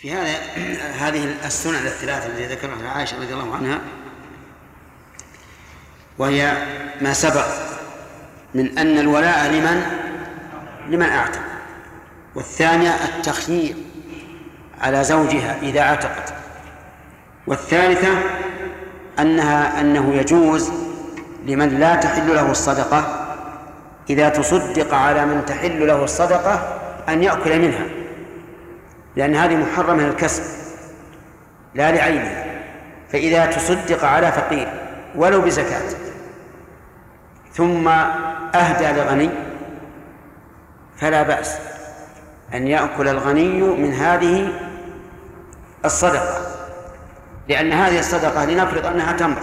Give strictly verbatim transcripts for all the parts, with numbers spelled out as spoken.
في هذا هذه السنن الثلاثة التي ذكرها عائشة رضي الله عنها، وهي ما سبق من أن الولاء لمن لمن أعتق، والثانية التخيير على زوجها إذا اعتقت، والثالثة أنها أنه يجوز لمن لا تحل له الصدقة إذا تصدق على من تحل له الصدقة أن يأكل منها، لأن هذه محرمة للكسب لا لعينها. فإذا تصدق على فقير ولو بزكاة ثم أهدى لغني فلا بأس أن يأكل الغني من هذه الصدقة، لأن هذه الصدقة لنفرض أنها تمر،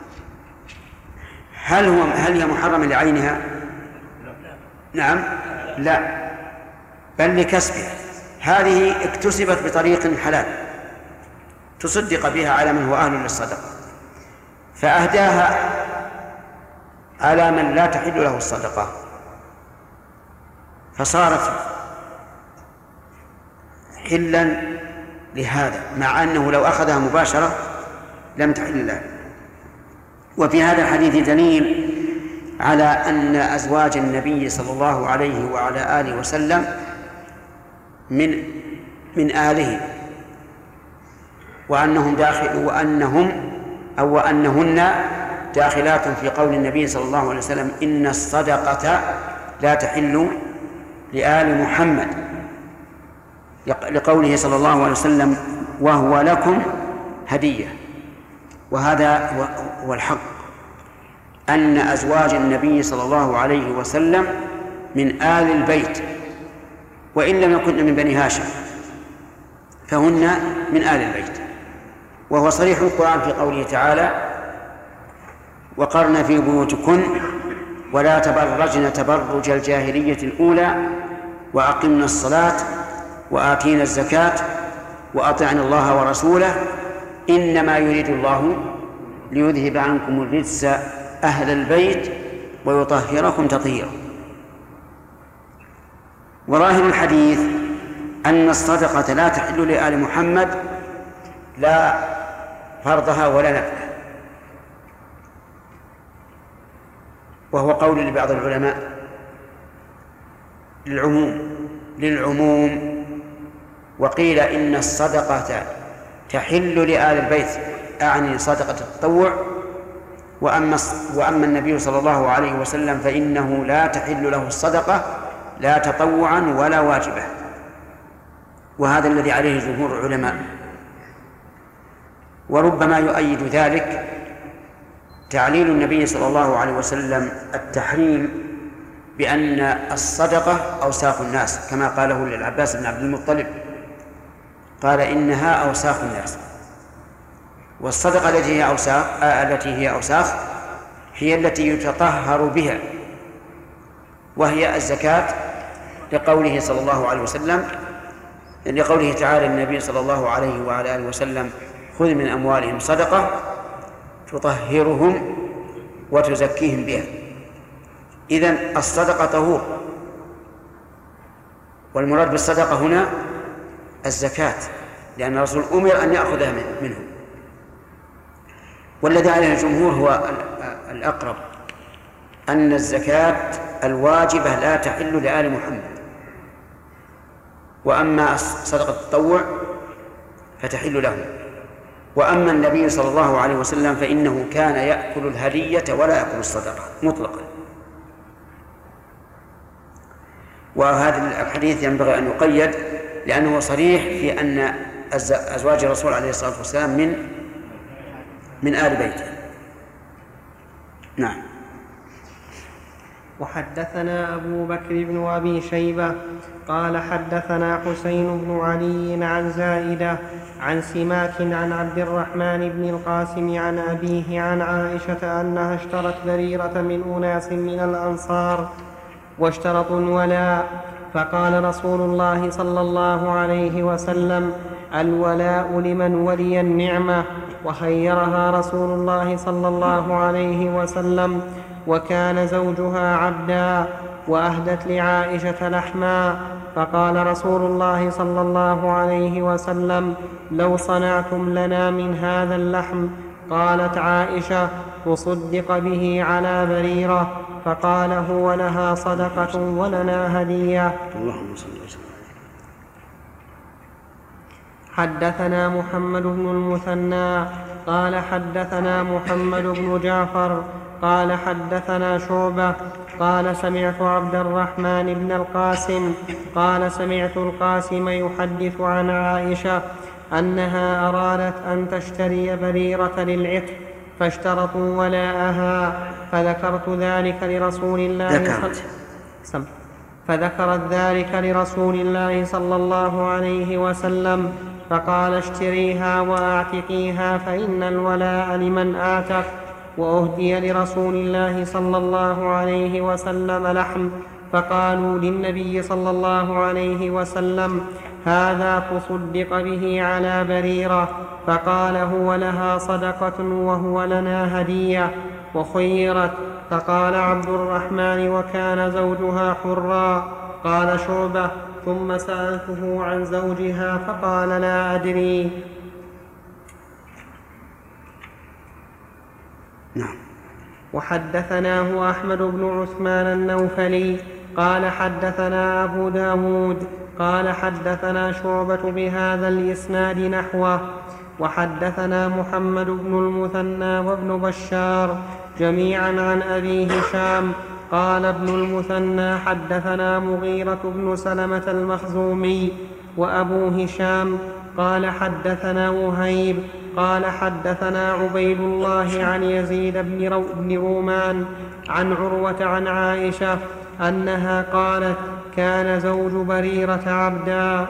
هل هو هل هي محرمة لعينها؟ نعم، لا، بل لكسبها. هذه اكتسبت بطريق حلال تصدق بها على من هو أهل للصدقة، فأهداها على من لا تحل له الصدقة، فصارت حلا لهذا، مع أنه لو أخذها مباشرة لم تحل له. وفي هذا الحديث دليل على أن أزواج النبي صلى الله عليه وعلى آله وسلم من من آله، وأنهم داخل وأنهم أو أنهن داخلات في قول النبي صلى الله عليه وسلم إن الصدقة لا تحل لآل محمد، لقوله صلى الله عليه وسلم وهو لكم هدية. وهذا هو الحق، أن أزواج النبي صلى الله عليه وسلم من آل البيت، وإن لم يكن من بني هاشم فهن من آل البيت. وهو صريح القرآن في قوله تعالى وقرن في بيوتكن ولا تبرجن تبرج الجاهلية الأولى وأقمنا الصلاة وآتينا الزكاة وأطعنا الله ورسوله إنما يريد الله ليذهب عنكم الرجس أهل البيت ويطهركم تطهيرا. وظاهر الحديث أن الصدقة لا تحل لآل محمد لا فرضها ولا نفلها، وهو قول لبعض العلماء للعموم للعموم وقيل إن الصدقة تحل لآل البيت، أعني صدقة التطوع، وأما وأما النبي صلى الله عليه وسلم فإنه لا تحل له الصدقة لا تطوعا ولا واجبة، وهذا الذي عليه جمهور العلماء. وربما يؤيد ذلك تعليل النبي صلى الله عليه وسلم التحريم بأن الصدقة أوساخ الناس، كما قاله للعباس بن عبد المطلب، قال إنها أوساخ الناس. والصدقة التي هي أوساخ التي هي أوساخ هي التي يتطهر بها، وهي الزكاة، لقوله صلى الله عليه وسلم لقوله تعالى النبي صلى الله عليه وعلى آله وسلم خذ من أموالهم صدقة تطهرهم وتزكيهم بها. إذن الصدقة طهور، والمراد بالصدقة هنا الزكاة، لأن الرسول أمر أن يأخذها منه. والذي عليه الجمهور هو الأقرب، أن الزكاة الواجبة لا تحل لآل محمد، وأما صدقة التطوع فتحل له. وأما النبي صلى الله عليه وسلم فإنه كان يأكل الهدية ولا يأكل الصدقة مطلقا. وهذا الحديث ينبغي أن يقيد، لأنه صريح في أن أزواج الرسول عليه الصلاة والسلام من من آل بيته. نعم. وحدثنا أبو بكر بن أبي شيبة قال حدثنا حسين بن علي عن زائدة عن سماك عن عبد الرحمن بن القاسم عن أبيه عن عائشة أنها اشترت بريرة من أناس من الأنصار واشترطوا الولاء، فقال رسول الله صلى الله عليه وسلم الولاء لمن ولي النعمة، وخيرها رسول الله صلى الله عليه وسلم وكان زوجها عبدا، وأهدت لعائشة لحما، فقال رسول الله صلى الله عليه وسلم: لو صنعتم لنا من هذا اللحم. قالت عائشة: تصدق به على بريرة. فقال: هو لها صدقة ولنا هدية. اللهم صل وسلم. حدثنا محمد بن المثنى قال حدثنا محمد بن جعفر قال حدثنا شعبة قال سمعت عبد الرحمن بن القاسم قال سمعت القاسم يحدث عن عائشة أنها أرادت أن تشتري بريرة للعتق فاشترطوا ولاءها، فذكرت ذلك لرسول الله صلى فذكرت ذلك لرسول الله صلى الله عليه وسلم، فقال: اشتريها وأعتقيها فإن الولاء لمن أعتق. وأهدي لرسول الله صلى الله عليه وسلم لحم، فقالوا للنبي صلى الله عليه وسلم: هذا تصدق به على بريرة. فقال: هو لها صدقة وهو لنا هدية. وخيرت، فقال عبد الرحمن: وكان زوجها حرا. قال شعبة: ثم سألته عن زوجها فقال: لا أدري. نعم. وحدثناه أحمد بن عثمان النوفلي قال حدثنا أبو داود قال حدثنا شعبة بهذا الإسناد نحوه. وحدثنا محمد بن المثنى وابن بشار جميعا عن أبي هشام قال ابن المثنى حدثنا مغيرة بن سلمة المخزومي. وأبو هشام قال حدثنا وهيب قال حدثنا عبيد الله عن يزيد بن, رو بن رومان عن عروة عن عائشة أنها قالت: كان زوج بريرة عبدا.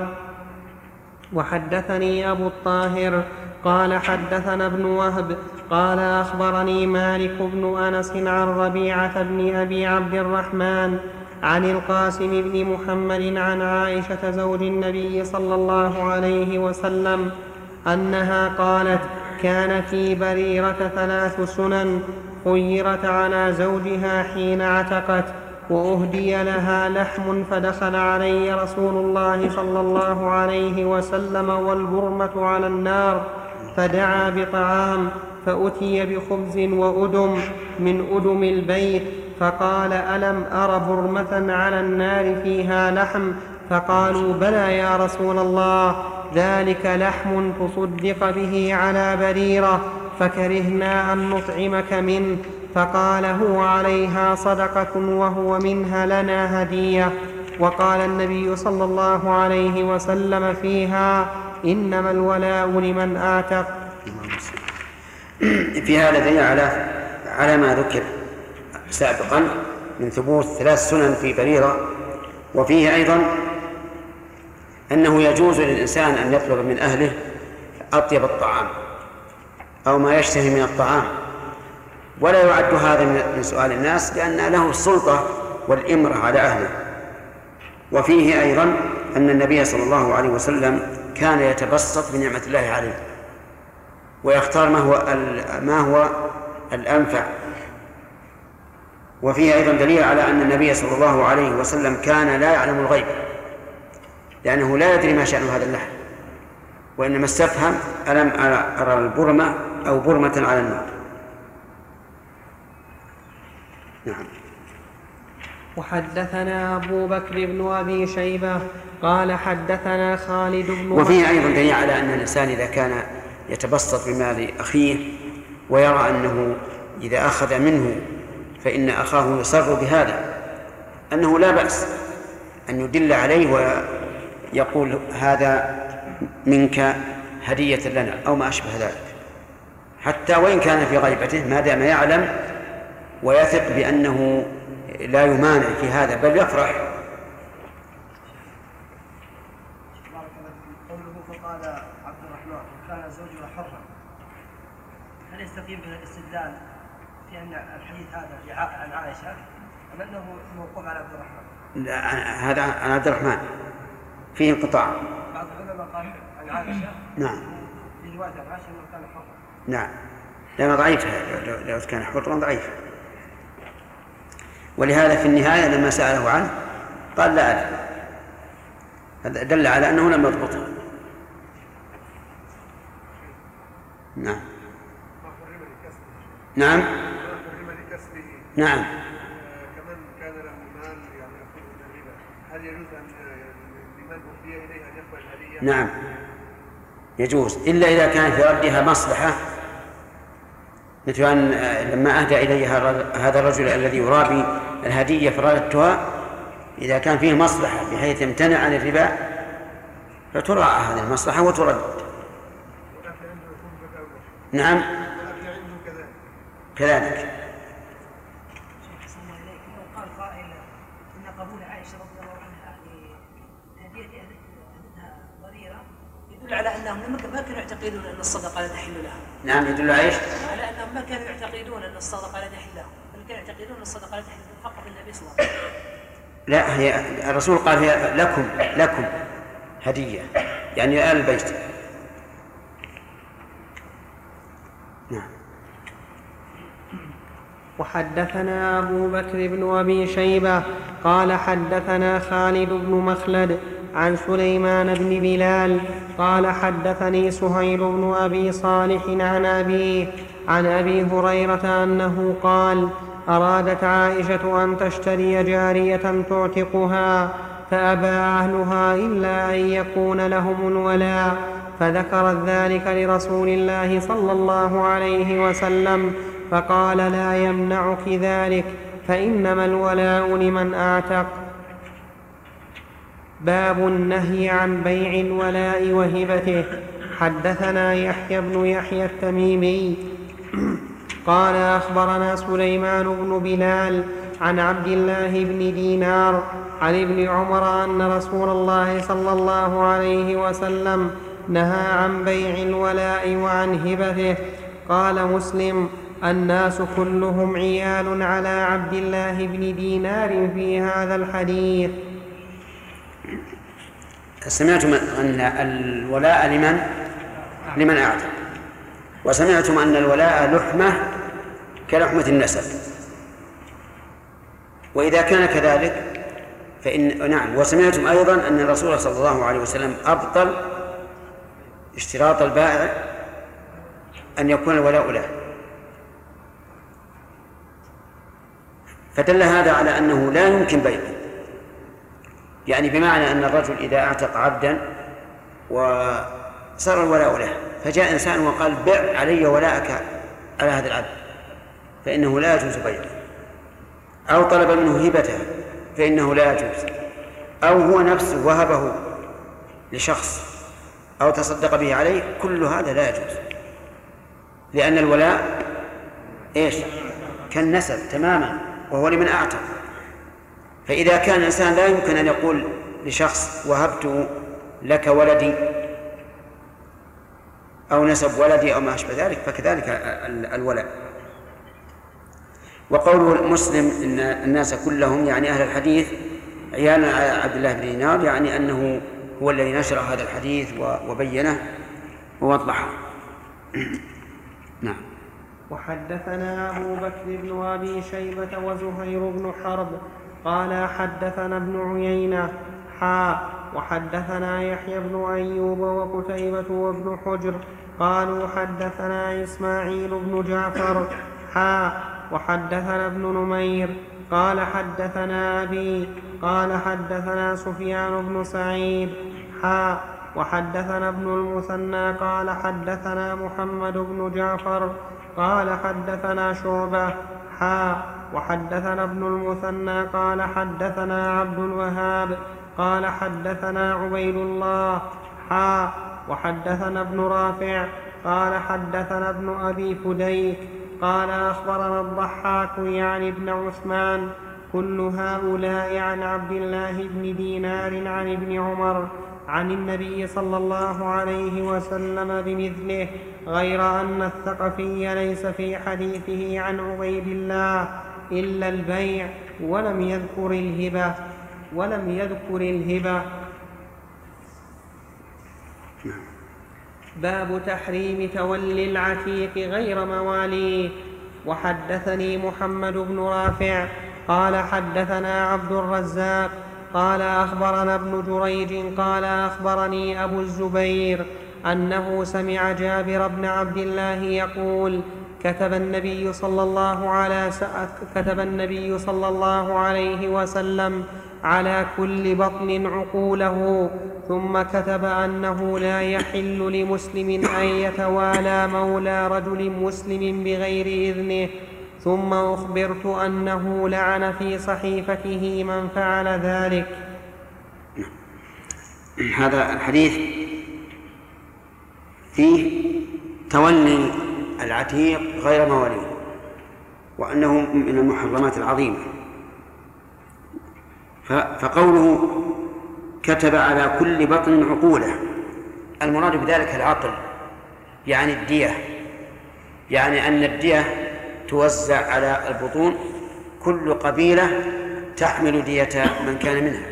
وحدثني أبو الطاهر قال حدثنا ابن وهب قال أخبرني مالك بن أنس عن ربيعة بن أبي عبد الرحمن عن القاسم بن محمد عن عائشة زوج النبي صلى الله عليه وسلم أنها قالت: كان في بريرة ثلاث سنن، خيرت على زوجها حين عتقت، وأهدي لها لحم، فدخل علي رسول الله صلى الله عليه وسلم والبرمة على النار، فدعا بطعام، فأتي بخبز وأدم من أدم البيت، فقال: ألم أر برمة على النار فيها لحم؟ فقالوا: بلى يا رسول الله، ذلك لحم تصدق به على بريرة، فكرهنا أن نطعمك منه. فقال: هو عليها صدقة وهو منها لنا هدية. وقال النبي صلى الله عليه وسلم فيها: إنما الولاء لمن أعتق. في هذا دليل على على ما ذكر سابقا من ثبوت ثلاث سنن في بريرة. وفيه أيضا أنه يجوز للإنسان أن يطلب من أهله أطيب الطعام أو ما يشتهي من الطعام، ولا يعد هذا من سؤال الناس، لأن له السلطة والإمرة على أهله. وفيه أيضا أن النبي صلى الله عليه وسلم كان يتبسط بنعمة الله عليه ويختار ما هو ما هو الأنفع. وفيه أيضا دليل على أن النبي صلى الله عليه وسلم كان لا يعلم الغيب، لأنه لا يدري ما شأن هذا اللحم، وإنما استفهم: ألم أرى البرمة أو برمة على النار. نعم. وحدثنا أبو بكر بن أبي شيبة قال حدثنا خالد بن. وفيه أيضا دليل على أن الإنسان إذا كان يتبسط بمال أخيه ويرى أنه إذا أخذ منه فإن أخاه يصر بهذا، أنه لا بأس أن يدل عليه ويقول: هذا منك هدية لنا أو ما أشبه ذلك، حتى وإن كان في غيبته، ما دام يعلم ويثق بأنه لا يمانع في هذا بل يفرح. قوله فقال عبد الرحمن: وكان زوجها حرا، هل يستقيم به الاستدلال في أن الحديث هذا عن عائشة أم أنه موقوف على عبد الرحمن؟ لا، هذا عن عبد الرحمن فيه انقطاع. بعض العلماء قال عن عائشة. نعم. في رواية عن عائشة أنه كان حرا. نعم، لأنه ضعيف، لو كان حرا ضعيف. ولهذا في النهاية لما سأله عنه قال لا أدري. هذا دل على أنه لم يضبطه. نعم نعم نعم. كمن كان له مال يعني يأخذ من الربا، هل يجوز أن لمن أهدي إليه أن يقبل الهدية؟ نعم يجوز، إلا إذا كان في ردها مصلحة، مثل أن لما أهدى إلي هذا الرجل الذي يرابي الهدية فردتها، إذا كان فيه مصلحة بحيث يمتنع عن الربا فتراعى هذه المصلحة وترد. نعم كذلك. قال قائل ان قبول عائشه رضي الله عنها لهديه اهلها ضريره يدل على انهم ما كانوا يعتقدون ان الصدقه لا تحل لهم. نعم يدل على ايش؟ على انهم ما كانوا يعتقدون ان الصدقه لا تحل لهم، بل كانوا يعتقدون ان الصدقه لا تحل فقط النبي صلى الله عليه وسلم. لا، هي الرسول قال هي لكم لكم هديه، يعني آل البيت. نعم. وحدثنا أبو بكر بن أبي شيبة قال حدثنا خالد بن مخلد عن سليمان بن بلال قال حدثني سهيل بن أبي صالح عن أبيه عن أبي هريرة أنه قال: أرادت عائشة أن تشتري جارية تعتقها فأبى أهلها إلا أن يكون لهم الولاء، فذكرت ذلك لرسول الله صلى الله عليه وسلم فقال: لا يمنعك ذلك، فإنما الولاء لمن أعتق. باب النهي عن بيع الولاء وهبته. حدثنا يحيى بن يحيى التميمي قال أخبرنا سليمان بن بلال عن عبد الله بن دينار عن ابن عمر أن رسول الله صلى الله عليه وسلم نهى عن بيع الولاء وعن هبته. قال مسلم: الناس كلهم عيال على عبد الله بن دينار في هذا الحديث. سمعتم أن الولاء لمن لمن أعتق، وسمعتم أن الولاء لحمة كلحمة النسب، وإذا كان كذلك فإن نعم. وسمعتم أيضا أن الرسول صلى الله عليه وسلم أبطل اشتراط البائع أن يكون الولاء له، فدل هذا على أنه لا يمكن بيعه، يعني بمعنى أن الرجل إذا أعتق عبدا وصار الولاء له، فجاء إنسان وقال: بع علي ولاءك على هذا العبد، فإنه لا يجوز بيعه، أو طلب منه هبته فإنه لا يجوز، أو هو نفسه وهبه لشخص أو تصدق به عليه، كل هذا لا يجوز، لأن الولاء إيش؟ كالنسب تماما، وهو لمن أعتق. فإذا كان الإنسان لا يمكن أن يقول لشخص: وهبت لك ولدي أو نسب ولدي أو ما أشبه ذلك، فكذلك الولاء. وقول مسلم إن الناس كلهم يعني أهل الحديث عيال عبد الله بن دينار، يعني أنه هو الذي نشر هذا الحديث وبينه ووضحه. نعم. وحدثنا أبو بكر بن أبي شيبة وزهير بن حرب قال حدثنا ابن عيينة حا وحدثنا يحيى بن أيوب وقتيبة وابن حجر قالوا حدثنا إسماعيل بن جعفر حا وحدثنا ابن نمير قال حدثنا أبي قال حدثنا سفيان بن سعيد حا وحدثنا ابن المثنى قال حدثنا محمد بن جعفر قال حدثنا شعبة حا وحدثنا ابن المثنى قال حدثنا عبد الوهاب قال حدثنا عبيد الله حا وحدثنا ابن رافع قال حدثنا ابن أبي فديك قال أخبرنا الضحاك يعني ابن عثمان كل هؤلاء عن عبد الله بن دينار عن ابن عمر عن النبي صلى الله عليه وسلم بمثله، غير أن الثقفي ليس في حديثه عن عبيد الله إلا البيع ولم يذكر الهبة ولم يذكر الهبة. باب تحريم تولي العتيق غير مواليه. وحدثني محمد بن رافع قال حدثنا عبد الرزاق قال أخبرنا ابن جريج قال أخبرني أبو الزبير أنه سمع جابر بن عبد الله يقول كتب النبي صلى الله على كتب النبي صلى الله عليه وسلم على كل بطن عقوله، ثم كتب أنه لا يحل لمسلم أن يتوالى مولى رجل مسلم بغير إذنه، ثم أخبرت أنه لعن في صحيفته من فعل ذلك. هذا الحديث فيه تولي العتيق غير مواليه، وأنه من المحرمات العظيمة. فقوله كتب على كل بطن عقوله، المراد بذلك العقل، يعني الدية، يعني أن الدية توزع على البطون، كل قبيلة تحمل دية من كان منها،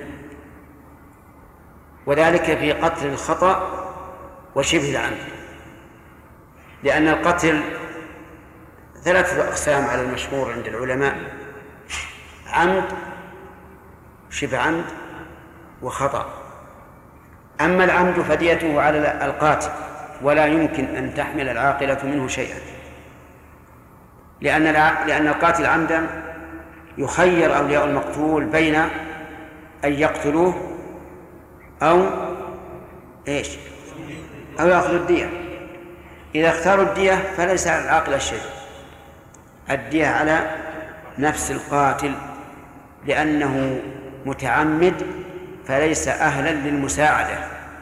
وذلك في قتل الخطأ وشبه العمد، لأن القتل ثلاثة أقسام على المشهور عند العلماء: عمد، شبه عمد، وخطأ. أما العمد فديته على القاتل، ولا يمكن أن تحمل العاقلة منه شيئا، لأن لأن القاتل عمدا يخير أولياء المقتول بين أن يقتلوه أو إيش أو يأخذوا الدية. إذا اختاروا الدية فليس على العاقل شيء، الدية على نفس القاتل، لأنه متعمد فليس أهلا للمساعدة.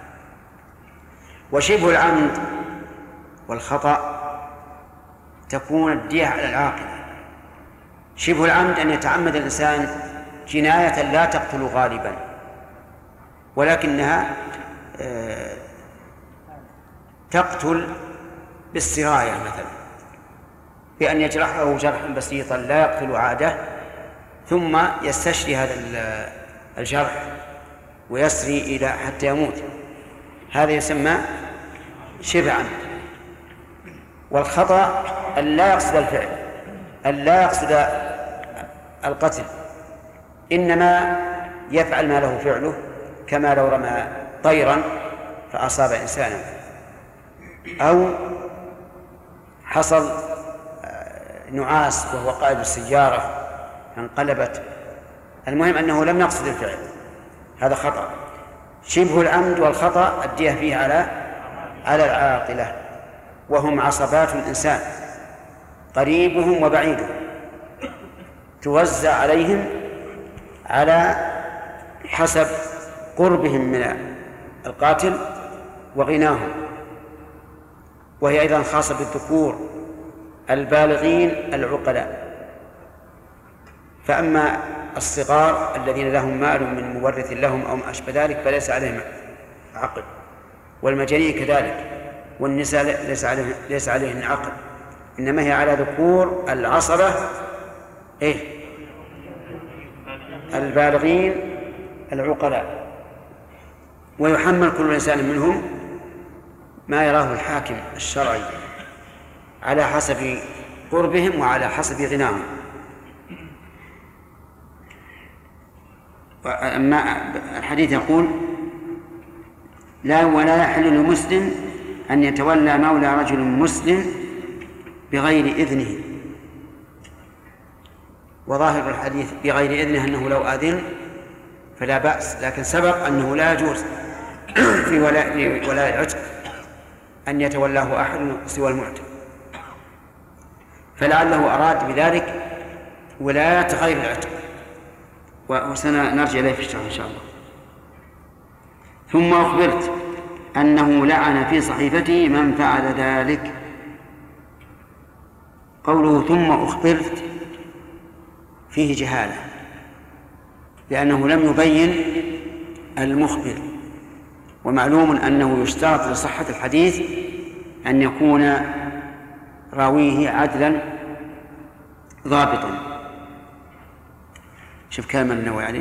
وشبه العمد والخطأ تكون الدية على العاقل. شبه العمد أن يتعمد الإنسان جناية لا تقتل غالبا، ولكنها تقتل بالسراية مثلا، بأن يجرحه جرحا بسيطا لا يقتل عادة، ثم يستشري هذا الجرح ويسري إلى حتى يموت، هذا يسمى شبه عمد. والخطأ أن لا يقصد الفعل، أن لا يقصد القتل، إنما يفعل ما له فعله، كما لو رمى طيرا فأصاب إنسانا، أو حصل نعاس وهو قائد السيارة انقلبت، المهم أنه لم يقصد الفعل، هذا خطأ. شبه العمد والخطأ الدية فيه على على العاقلة، وهم عصبات الإنسان، قريبهم وبعيدهم، توزع عليهم على حسب قربهم من القاتل وغناهم. وهي أيضا خاصة بالذكور البالغين العقلاء. فأما الصغار الذين لهم مال من مورث لهم أو ما أشبه ذلك فليس عليهم عقل، والمجانين كذلك، والنساء ليس عليهن ليس عليهن عقل، إنما هي على ذكور العصبة إيه البالغين العقلاء. ويحمل كل إنسان منهم ما يراه الحاكم الشرعي على حسب قربهم وعلى حسب غناهم. أما الحديث يقول لا ولا يحل لمسلم أن يتولى مولى رجل مسلم بغير إذنه، وظاهر الحديث بغير إذنه أنه لو أذن فلا بأس، لكن سبق أنه لا يجوز في ولاء ولاء العتق أن يتولاه أحد سوى المعتق، فلعله أراد بذلك ولاية غير العتق، وسنرجع إليه في الشرح إن شاء الله. ثم أخبرت أنه لعن في صحيفته من فعل ذلك. قوله ثم أخبرت فيه جهالة، لأنه لم يبين المخبر، ومعلوم أنه يشترط لصحة الحديث أن يكون راويه عدلا ضابطا. شوف كلام النووي عليه: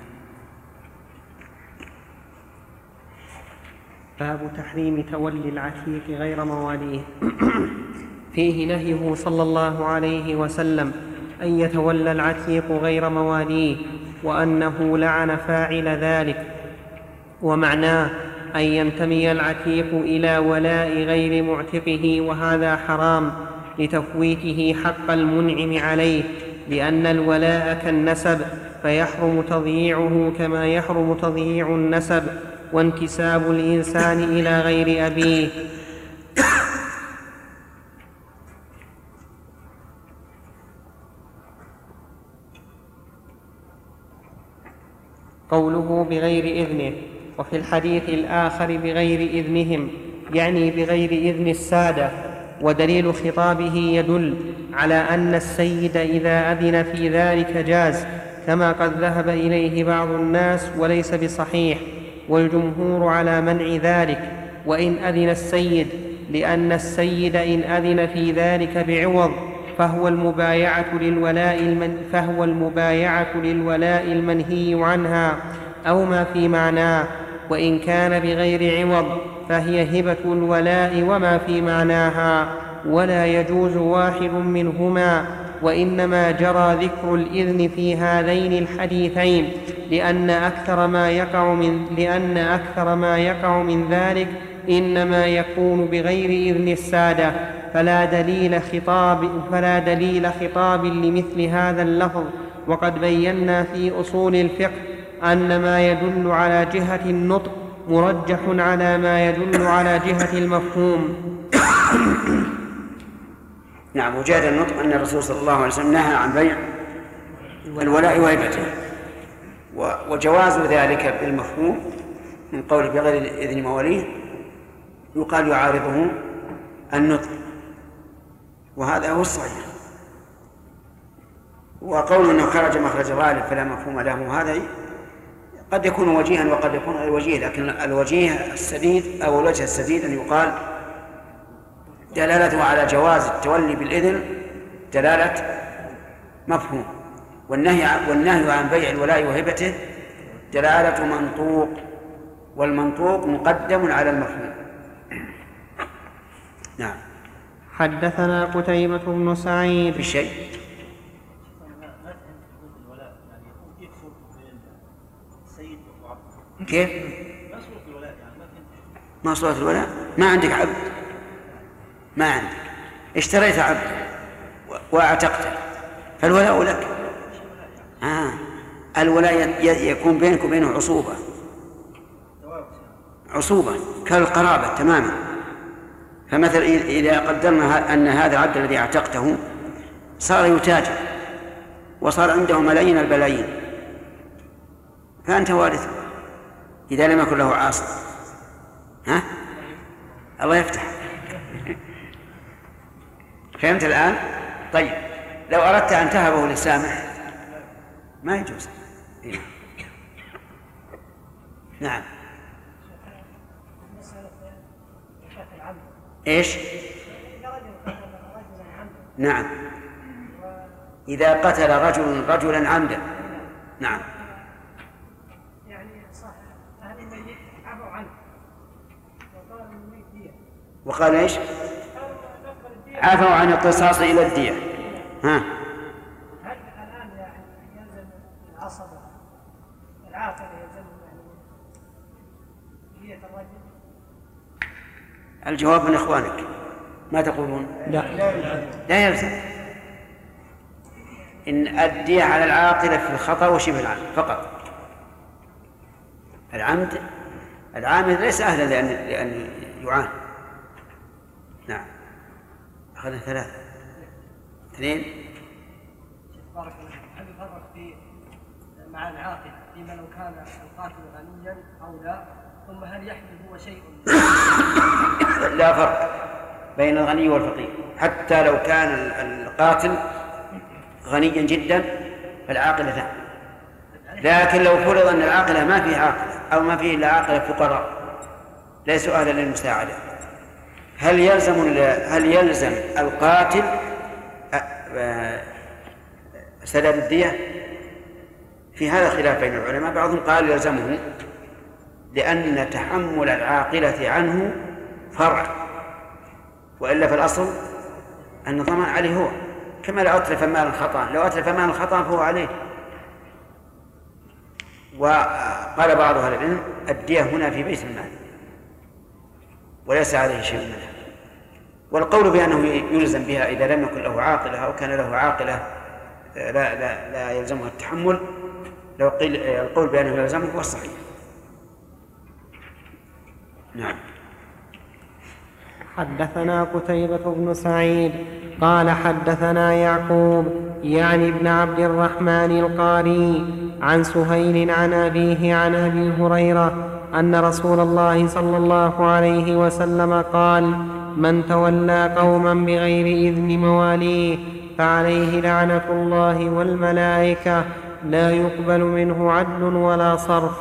باب تحريم تولي العتيق غير مواليه. فيه نهيه صلى الله عليه وسلم أن يتولى العتيق غير مواليه، وأنه لعن فاعل ذلك. ومعناه أن ينتمي العتيق إلى ولاء غير معتقه، وهذا حرام لتفويته حق المنعم عليه، لأن الولاء كالنسب فيحرم تضييعه كما يحرم تضييع النسب وانتساب الإنسان إلى غير أبيه. قوله بغير إذنه، وفي الحديث الآخر بغير إذنهم، يعني بغير إذن السادة. ودليل خطابه يدل على أن السيد إذا أذن في ذلك جاز، كما قد ذهب إليه بعض الناس وليس بصحيح، والجمهور على منع ذلك. وإن أذن السيد، لأن السيد إن أذن في ذلك بعوض فهو المبايعة للولاء المن فهو المبايعة للولاء المنهي عنها أو ما في معناه. وإن كان بغير عوض فهي هبة الولاء وما في معناها، ولا يجوز واحد منهما. وإنما جرى ذكر الإذن في هذين الحديثين لأن أكثر ما يقع من لأن أكثر ما يقع من ذلك إنما يكون بغير إذن السادة، فلا دليل خطاب فلا دليل خطاب لمثل هذا اللفظ. وقد بينا في أصول الفقه أن ما يدل على جهة النطق مرجح على ما يدل على جهة المفهوم. نعم. وجاء النطق أن الرسول صلى الله عليه وسلم نهى عن بيع الولاء وهبته، وجواز ذلك بالمفهوم من قول بغير إذن مواليه يقال يعارضه النطق، وهذا هو الصحيح. وقول أنه خرج مخرج الغالب فلا مفهوم له، هذا قد يكون وجيها وقد يكون غير وجيه، لكن الوجيه السديد أو الوجه السديد أن يقال دلالته على جواز التولي بالإذن دلالة مفهوم، والنهي والنهي عن بيع الولاء وهبته دلالة منطوق، والمنطوق مقدم على المفهوم. نعم. حدثنا قتيبة بن سعيد بشيء كيف؟ ما صورة الولاء؟ ما عندك عبد، ما عندك، اشتريت عبد واعتقته فالولاء لك. آه. الولاء يكون بينك وبينه عصوبة، عصوبة كالقرابة تماما. فمثلا إذا قدرنا أن هذا العبد الذي اعتقته صار يتاجر وصار عنده ملايين البلايين، فأنت وارثه إذا لم يكن له عاصر. ها؟ الله يفتح. فهمت الآن؟ طيب، لو أردت أن تهبه للسامح ما يجوز. إيه. نعم. إيش؟ نعم. إذا قتل رجل رجلا عمدا. نعم. وقال إيش؟ عفوا عن القصاص إلى الدية. ها؟ هل الآن يعني يلزم العصبة العاقل يلزم يعني دية الرجل؟ الجواب من إخوانك، ما تقولون؟ لا لا يلزم. إن الدية على العاقلة في الخطأ وشبه العمد فقط. العمد العامل ليس أهلا لأن لأن يعان. نعم. أخذنا ثلاثة اثنين. بارك الله. هل يفرق في مع العاقل فيما لو كان القاتل غنيا أو لا؟ ثم هل يحمل هو شيء؟ لا فرق بين الغني والفقير، حتى لو كان القاتل غنيا جدا فالعاقلة لا. لكن لو فرض أن العاقلة ما فيه عاقلة أو ما فيه إلا عاقلة فقراء ليسوا أهلا للمساعدة، هل يلزم هل يلزم القاتل سداد الدية؟ في هذا خلاف بين العلماء، بعضهم قال يلزمه لأن تحمل العاقلة عنه فرع، وإلا في الأصل أن الضمان عليه هو، كما لو أتلف مالا خطأ، لو أتلف مالا خطأ فهو عليه. وقال بعض أهل العلم الدية هنا في بيت المال وليس عليه شيء منها. والقول بأنه يلزم بها إذا لم يكن له عاقلة أو كان له عاقلة لا, لا, لا يلزمها التحمل، لو قيل القول بأنه يلزمه هو الصحيح. نعم. حدثنا قتيبة بن سعيد قال حدثنا يعقوب يعني ابن عبد الرحمن القاري عن سهيل عن أبيه عن أبي هريرة أن رسول الله صلى الله عليه وسلم قال: من تولى قوما بغير إذن مواليه فعليه لعنة الله والملائكة لا يقبل منه عدل ولا صرف.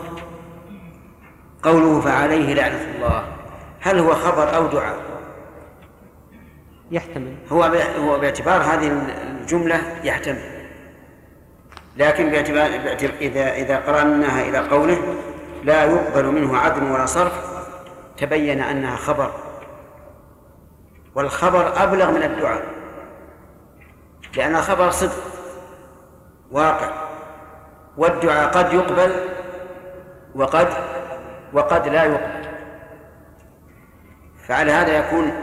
قوله فعليه لعنة الله هل هو خبر أو دعاء؟ يحتمل. هو هو باعتبار هذه الجملة يحتمل، لكن باعتبار إذا إذا قرأناها إلى قوله لا يقبل منه عدل ولا صرف تبين أنها خبر، والخبر أبلغ من الدعاء لأن الخبر صدق واقع، والدعاء قد يقبل وقد وقد لا يقبل. فعلى هذا يكون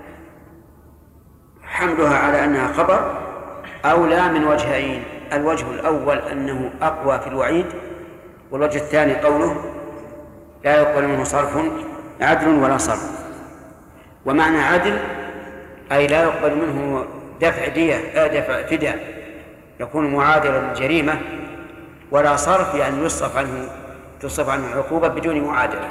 حملها على أنها خبر أولى من وجهين: الوجه الأول أنه أقوى في الوعيد، والوجه الثاني قوله لا يقبل منه صرف عدل ولا صرف. ومعنى عدل أي لا يقبل منه دفع دية دفع فداء يكون معادلا للجريمة، ولا صرف يعني يصرف عنه تصرف عنه عقوبة بدون معادلة.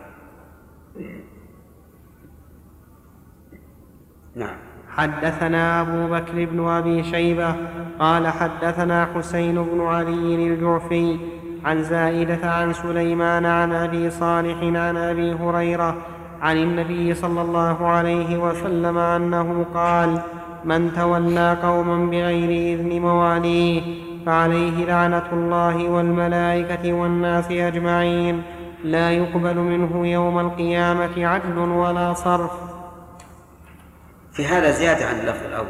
نعم. حدثنا أبو بكر بن أبي شيبة قال حدثنا حسين بن علي الجعفي عن زائدة عن سليمان عن أبي صالح عن أبي هريرة عن النبي صلى الله عليه وسلم أنه قال: من تولى قوما بغير إذن مواليه فعليه لعنة الله والملائكة والناس أجمعين لا يقبل منه يوم القيامة عدل ولا صرف. في هذا زيادة عن اللفظ الأول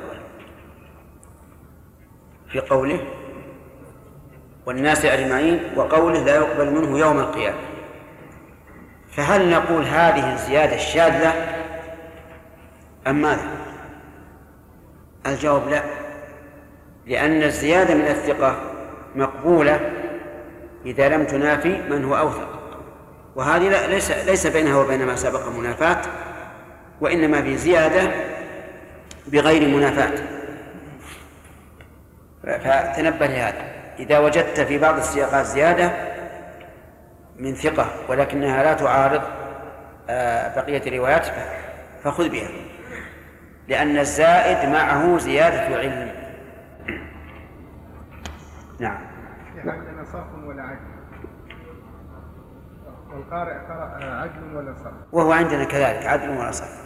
في قوله والناس أجمعين وقوله لا يقبل منه يوم القيامة. فهل نقول هذه الزيادة الشاذة أم ماذا؟ الجواب لا، لأن الزيادة من الثقة مقبولة إذا لم تنافي من هو أوثق، وهذه ليس ليس بينها وبين ما سبق منافاة، وإنما في زيادة بغير منافاة. فتنبه لهذا، إذا وجدت في بعض السياقات زيادة من ثقة ولكنها لا تعارض بقية الروايات فخذ بها، لأن الزائد معه زيادة علم. نعم. عندنا صرف ولا عدل، والقارئ قرأ عدل ولا صرف، وهو عندنا كذلك عدل ولا صرف.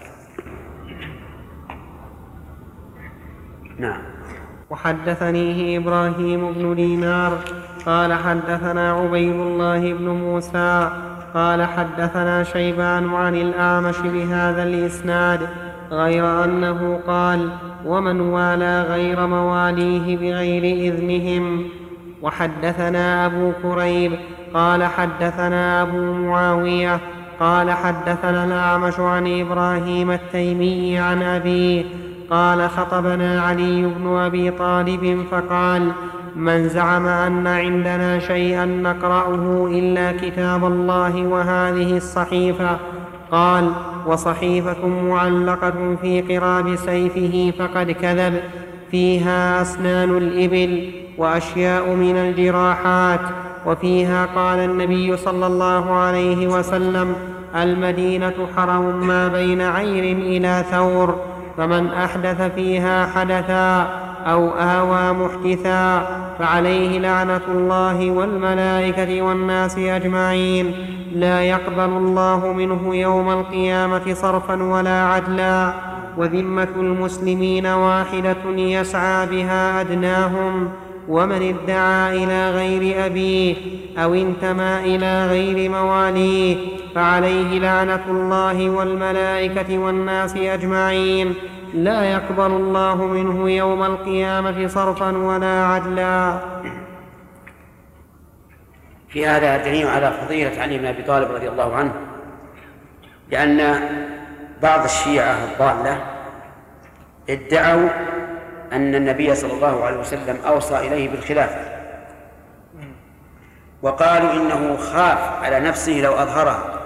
نعم. وحدثنيه إبراهيم بن دينار قال حدثنا عبيد الله بن موسى قال حدثنا شيبان عن الأعمش بهذا الإسناد غير أنه قال: ومن والى غير مواليه بغير إذنهم. وحدثنا أبو كريب قال حدثنا أبو معاوية قال حدثنا الأعمش عن إبراهيم التيمي عن أبيه قال: خطبنا علي بن أبي طالب فقال: من زعم أن عندنا شيئا نقرأه إلا كتاب الله وهذه الصحيفة، قال: وصحيفة معلقة في قراب سيفه فقد كذب، فيها أسنان الإبل وأشياء من الجراحات، وفيها قال النبي صلى الله عليه وسلم: المدينة حرم ما بين عير إلى ثور، فمن أحدث فيها حدثا أو آوى محدثا فعليه لعنة الله والملائكة والناس أجمعين لا يقبل الله منه يوم القيامة صرفا ولا عدلا. وذمة المسلمين واحدة يسعى بها أدناهم، ومن ادعى إلى غير أبيه أو انتمى إلى غير مواليه فعليه لعنة الله والملائكة والناس أجمعين لا يقبل الله منه يوم القيامة صرفا ولا عدلا. في هذا دليل على فضيلة علي بن أبي طالب رضي الله عنه، لأن بعض الشيعة الضالة ادعوا أن النبي صلى الله عليه وسلم أوصى إليه بالخلافة، وقالوا إنه خاف على نفسه لو أظهرها،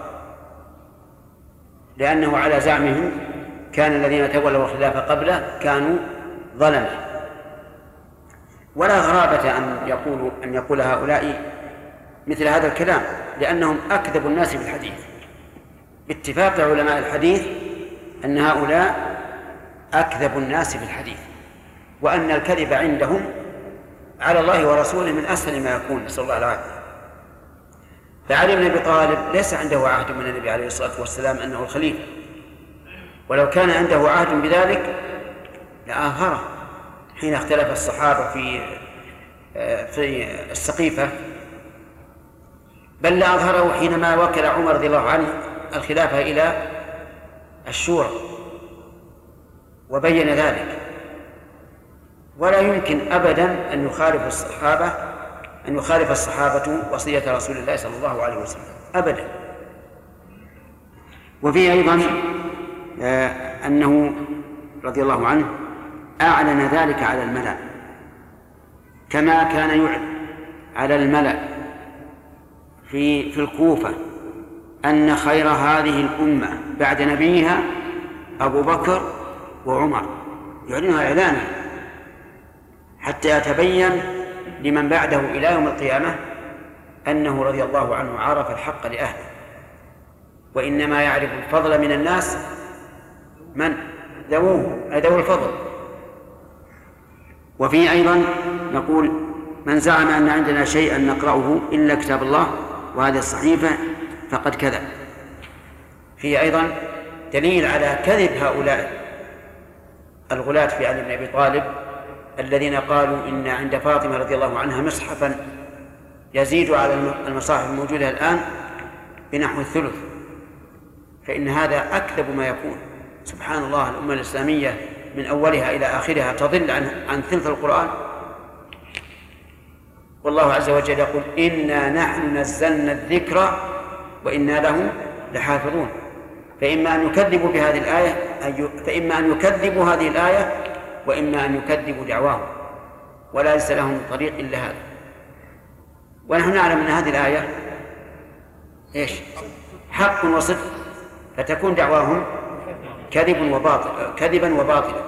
لأنه على زعمهم كان الذين تولوا الخلافة قبله كانوا ظلمة. ولا غرابة أن يقولوا أن يقول هؤلاء مثل هذا الكلام، لأنهم أكذب الناس في الحديث، باتفاق علماء الحديث أن هؤلاء أكذب الناس في الحديث، وأن الكذب عندهم على الله ورسوله من أسهل ما يكون، نسأل الله العافية. فعلي بن أبي طالب ليس عنده عهد من النبي عليه الصلاة والسلام أنه الخليفة، ولو كان عنده عهد بذلك لأظهره حين اختلف الصحابة في في السقيفة، بل لأظهره حينما وكل عمر رضي الله عنه الخلافة إلى الشورى وبين ذلك. ولا يمكن أبدا أن يخالف الصحابة أن يخالف الصحابة وصية رسول الله صلى الله عليه وسلم أبدا. وفيه أيضا أنه رضي الله عنه أعلن ذلك على الملأ، كما كان يعلن على الملأ في في الكوفة أن خير هذه الأمة بعد نبيها أبو بكر وعمر، يعلنها إعلانا حتى يتبين لمن بعده إلى يوم القيامة أنه رضي الله عنه عرف الحق لأهله، وإنما يعرف الفضل من الناس من ذووه ذوو الفضل. وفيه أيضا نقول من زعم أن عندنا شيئا نقرأه إلا كتاب الله وهذه الصحيفة فقد كذب. فيه أيضا دليل على كذب هؤلاء الغلاة في علي بن أبي طالب الذين قالوا إن عند فاطمة رضي الله عنها مصحفا يزيد على المصاحف الموجودة الآن بنحو الثلث، فإن هذا أكذب ما يكون. سبحان الله، الأمة الإسلامية من أولها إلى آخرها تضل عن, عن ثلث القرآن، والله عز وجل يقول إنا نحن نزلنا الذكر وإنا له لحافظون. فإما أن يكذبوا بهذه الآية فإما أن يكذبوا هذه الآية وإما أن يكذبوا دعواهم، ولا ليس لهم طريق إلا هذا. ونحن نعلم أن هذه الآية إيش؟ حق وصدق، فتكون دعواهم كذب وباطل كذبا وباطلا.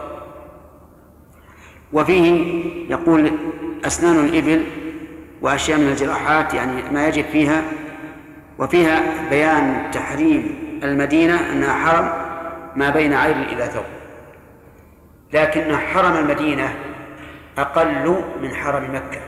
وفيه يقول أسنان الإبل وأشياء من الجراحات، يعني ما يجب فيها، وفيها بيان تحريم المدينة أنها حرم ما بين عير إلى ثوب، لكن حرم المدينة أقل من حرم مكة.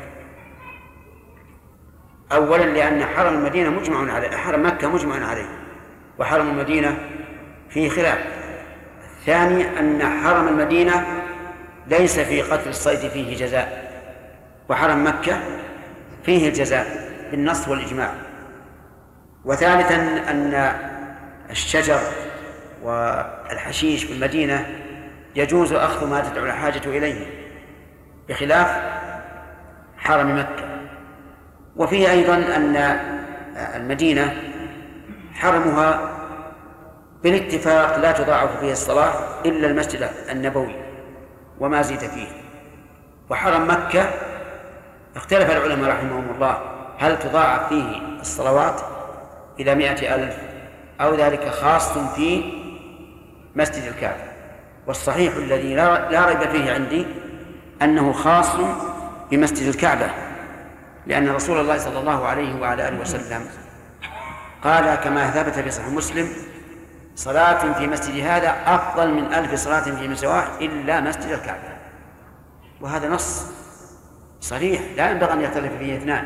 أولا لأن حرم المدينة مجمع عليه، حرم مكة مجمع عليه، وحرم المدينة فيه خلاف. ثاني أن حرم المدينة ليس في قتل الصيد فيه جزاء، وحرم مكة فيه الجزاء بالنص والإجماع. وثالثا أن الشجر والحشيش في المدينة يجوز أخذ ما تدعو الحاجة إليه بخلاف حرم مكة. وفيه أيضا أن المدينة حرمها بالاتفاق لا تضاعف فيه الصلاة إلا المسجد النبوي وما زيد فيه. وحرم مكة اختلف العلماء رحمهم الله هل تضاعف فيه الصلوات إلى مئة ألف أو ذلك خاص في مسجد الكعبة. والصحيح الذي لا ريب فيه عندي أنه خاص بمسجد الكعبة، لأن رسول الله صلى الله عليه وعلى آله وسلم قال كما ثبت في صحيح مسلم صلاة في مسجد هذا أفضل من ألف صلاة في مسواه إلا مسجد الكعبة. وهذا نص صريح لا ينبغي أن يختلف فيه اثنان.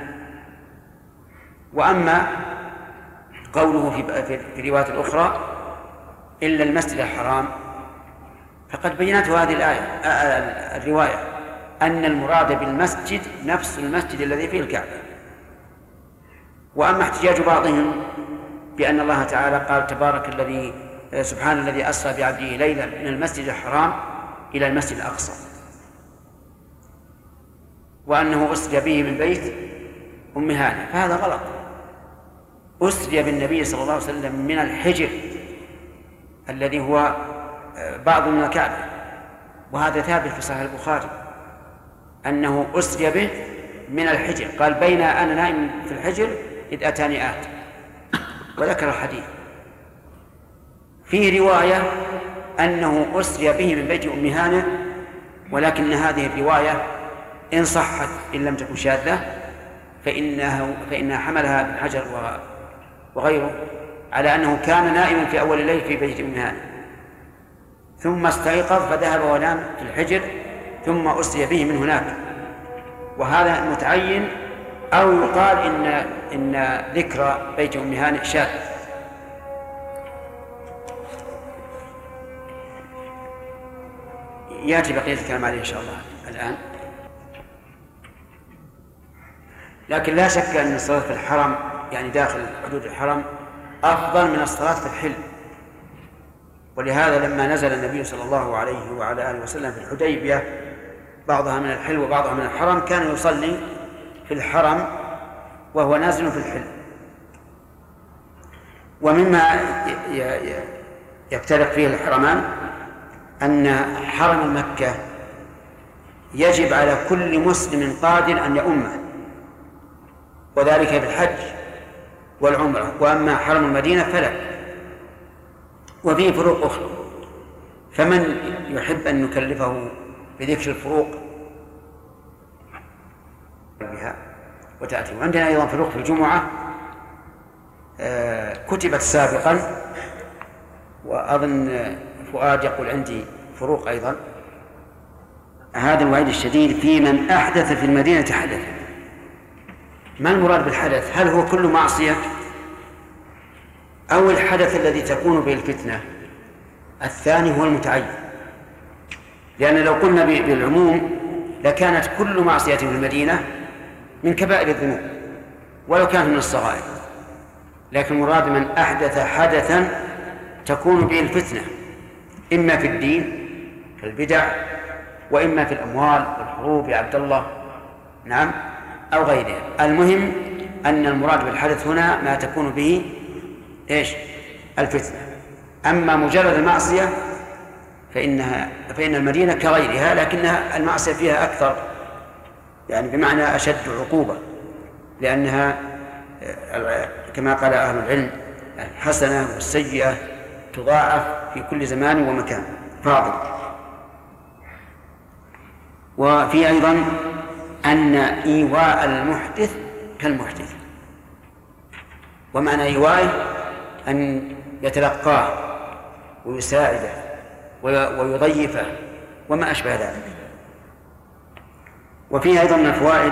وأما قوله في, في رواية الأخرى إلا المسجد الحرام فقد بينته هذه الآية الرواية أن المراد بالمسجد نفس المسجد الذي فيه الكعبة. وأما احتجاج بعضهم بأن الله تعالى قال تبارك الذي سبحان الذي أسرى بعبده ليلا من المسجد الحرام إلى المسجد الأقصى، وأنه أسري به من بيت أم هانة، فهذا غلط. أسري بالنبي صلى الله عليه وسلم من الحجر الذي هو بعض من الكعبة، وهذا ثابت في صحيح البخاري أنه أسري به من الحجر، قال بين أنا نائم في الحجر إذ أتاني آت، وذكر الحديث. فيه رواية أنه أسري به من بيت أم هانة، ولكن هذه الرواية إن صحت إن لم تكن شاذة فإنها, فإنها حملها ابن حجر وغيره على أنه كان نائما في أول الليل في بيت أم هانة، ثم استيقظ فذهب ونام في الحجر، ثم أسري به من هناك، وهذا متعين. أو يقال إن إن ذكر بيت أم هانة شاذ. يأتي بقية الكلام عليه إن شاء الله الآن. لكن لا شك أن الصلاة في الحرم يعني داخل حدود الحرم أفضل من الصلاة في الحل، ولهذا لما نزل النبي صلى الله عليه وعلى آله وسلم في الحديبية بعضها من الحل وبعضها من الحرم كان يصلي في الحرم وهو نازل في الحل. ومما يفترق فيه الحرمان أن حرم مكة يجب على كل مسلم قادر أن يؤمه، وذلك بالحج والعمرة، وأما حرم المدينة فلا. وفيه فروق أخرى، فمن يحب أن نكلفه بذكر الفروق بها وتأتي. وعندنا أيضا فروق في الجمعة كتبت سابقا، وأظن فؤاد يقول عندي فروق أيضا. هذا الوعيد الشديد في من أحدث في المدينة حدث. ما المراد بالحدث؟ هل هو كل معصية أو الحدث الذي تكون به الفتنة؟ الثاني هو المتعين، لأن لو قلنا بالعموم لكانت كل معصية في المدينة من كبائر الذنوب ولو كانت من الصغائر، لكن مراد من أحدث حدثا تكون به الفتنة، إما في الدين كالبدع، وإما في الأموال والحروب يا عبد الله، نعم، أو غيرها. المهم أن المراد بالحدث هنا ما تكون به إيش؟ الفتنة. أما مجرد المعصية فإنها فإن المدينة كغيرها، لكنها المعصية فيها أكثر، يعني بمعنى أشد عقوبة، لأنها كما قال أهل العلم الحسنة والسيئة تضاعف في كل زمان ومكان فاضل. وفي أيضا أن إيواء المحدث كالمحدث، ومعنى إيواءه أن يتلقاه ويساعده ويضيفه وما أشبه ذلك. وفيه أيضا من الفوائد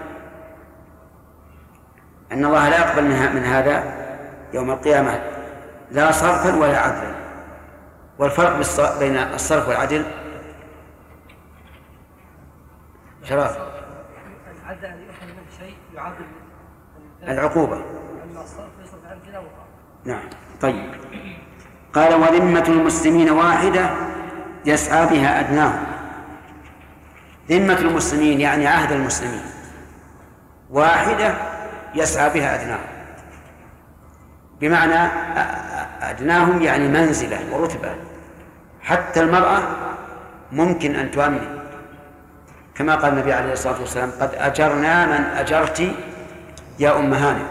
أن الله لا يقبل من هذا يوم القيامة لا صرفا ولا عدلا. والفرق بين الصرف والعدل شرف العدل أن يؤخذ منه شيء يعادل العقوبة. أما الصرف يصرف عن كذا وقع. نعم. طيب، قال وذمة المسلمين واحدة يسعى بها أدناهم. ذمة المسلمين يعني عهد المسلمين واحدة يسعى بها أدناهم، بمعنى أدناهم يعني منزلة ورتبة. حتى المرأة ممكن أن تؤمن، كما قال النبي عليه الصلاة والسلام قد أجرنا من أجرت يا أم هانئ.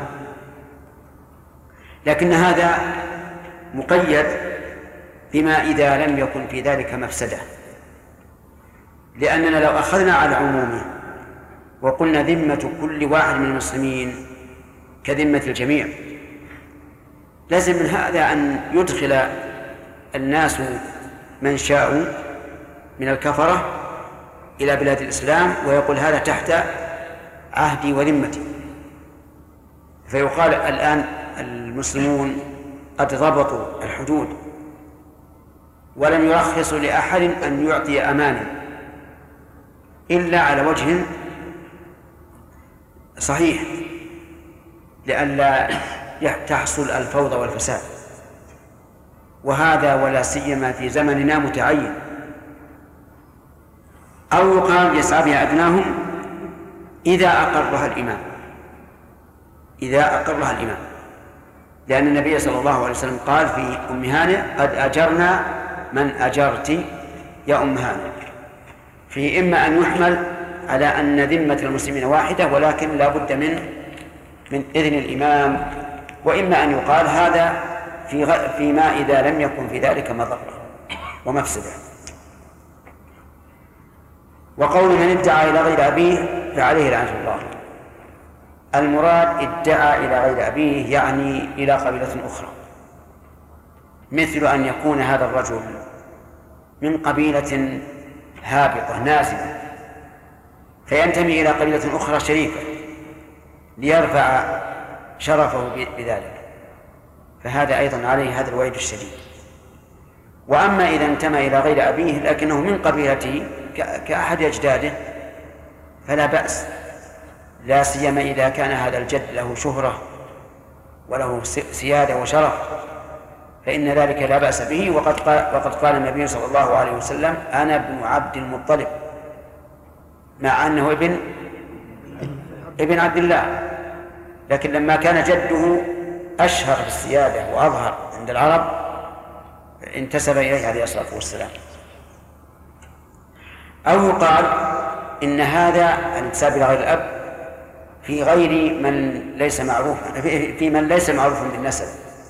لكن هذا مقيد بما إذا لم يكن في ذلك مفسدة، لأننا لو أخذنا على عمومه وقلنا ذمة كل واحد من المسلمين كذمة الجميع، لازم من هذا أن يدخل الناس من شاءوا من الكفرة إلى بلاد الإسلام ويقول هذا تحت عهدي وذمتي، فيقال الآن المسلمون قد ضبطوا الحدود ولم يرخصوا لأحد أن يعطي أمانا إلا على وجه صحيح لئلا تحصل الفوضى والفساد، وهذا ولا سيما في زمننا متعين، أو يقال يسعى بها أدناهم إذا أقرها الإمام، إذا أقرها الإمام، لأن النبي صلى الله عليه وسلم قال في أم هانئ: قد أجرنا من أجرت يا أم هانئ. في إما أن يحمل على أن ذمة المسلمين واحدة ولكن لا بد من من إذن الإمام، وإما أن يقال هذا في غ... فيما إذا لم يكن في ذلك مضرة ومفسدة. وقول من ادعى إلى غير أبيه فعليه لعنة الله. المراد ادعى إلى غير أبيه يعني إلى قبيلة أخرى، مثل أن يكون هذا الرجل من قبيلة هابطة نازلة فينتمي إلى قبيلة أخرى شريفة ليرفع شرفه بذلك، فهذا أيضا عليه هذا الوعيد الشديد. وأما إذا انتمى إلى غير أبيه لكنه من قبيلته كأحد أجداده فلا بأس، لا سيما إذا كان هذا الجد له شهرة وله سيادة وشرف فإن ذلك لا بأس به. وقد قال, وقد قال النبي صلى الله عليه وسلم: أنا ابن عبد المطلب، مع أنه ابن ابن عبد الله، لكن لما كان جده أشهر بالسيادة وأظهر عند العرب انتسب إليه عليه الصلاة والسلام. أو يقال إن هذا الانتساب إلى غير الأب في غير من ليس معروف في من ليس معروف بالنسب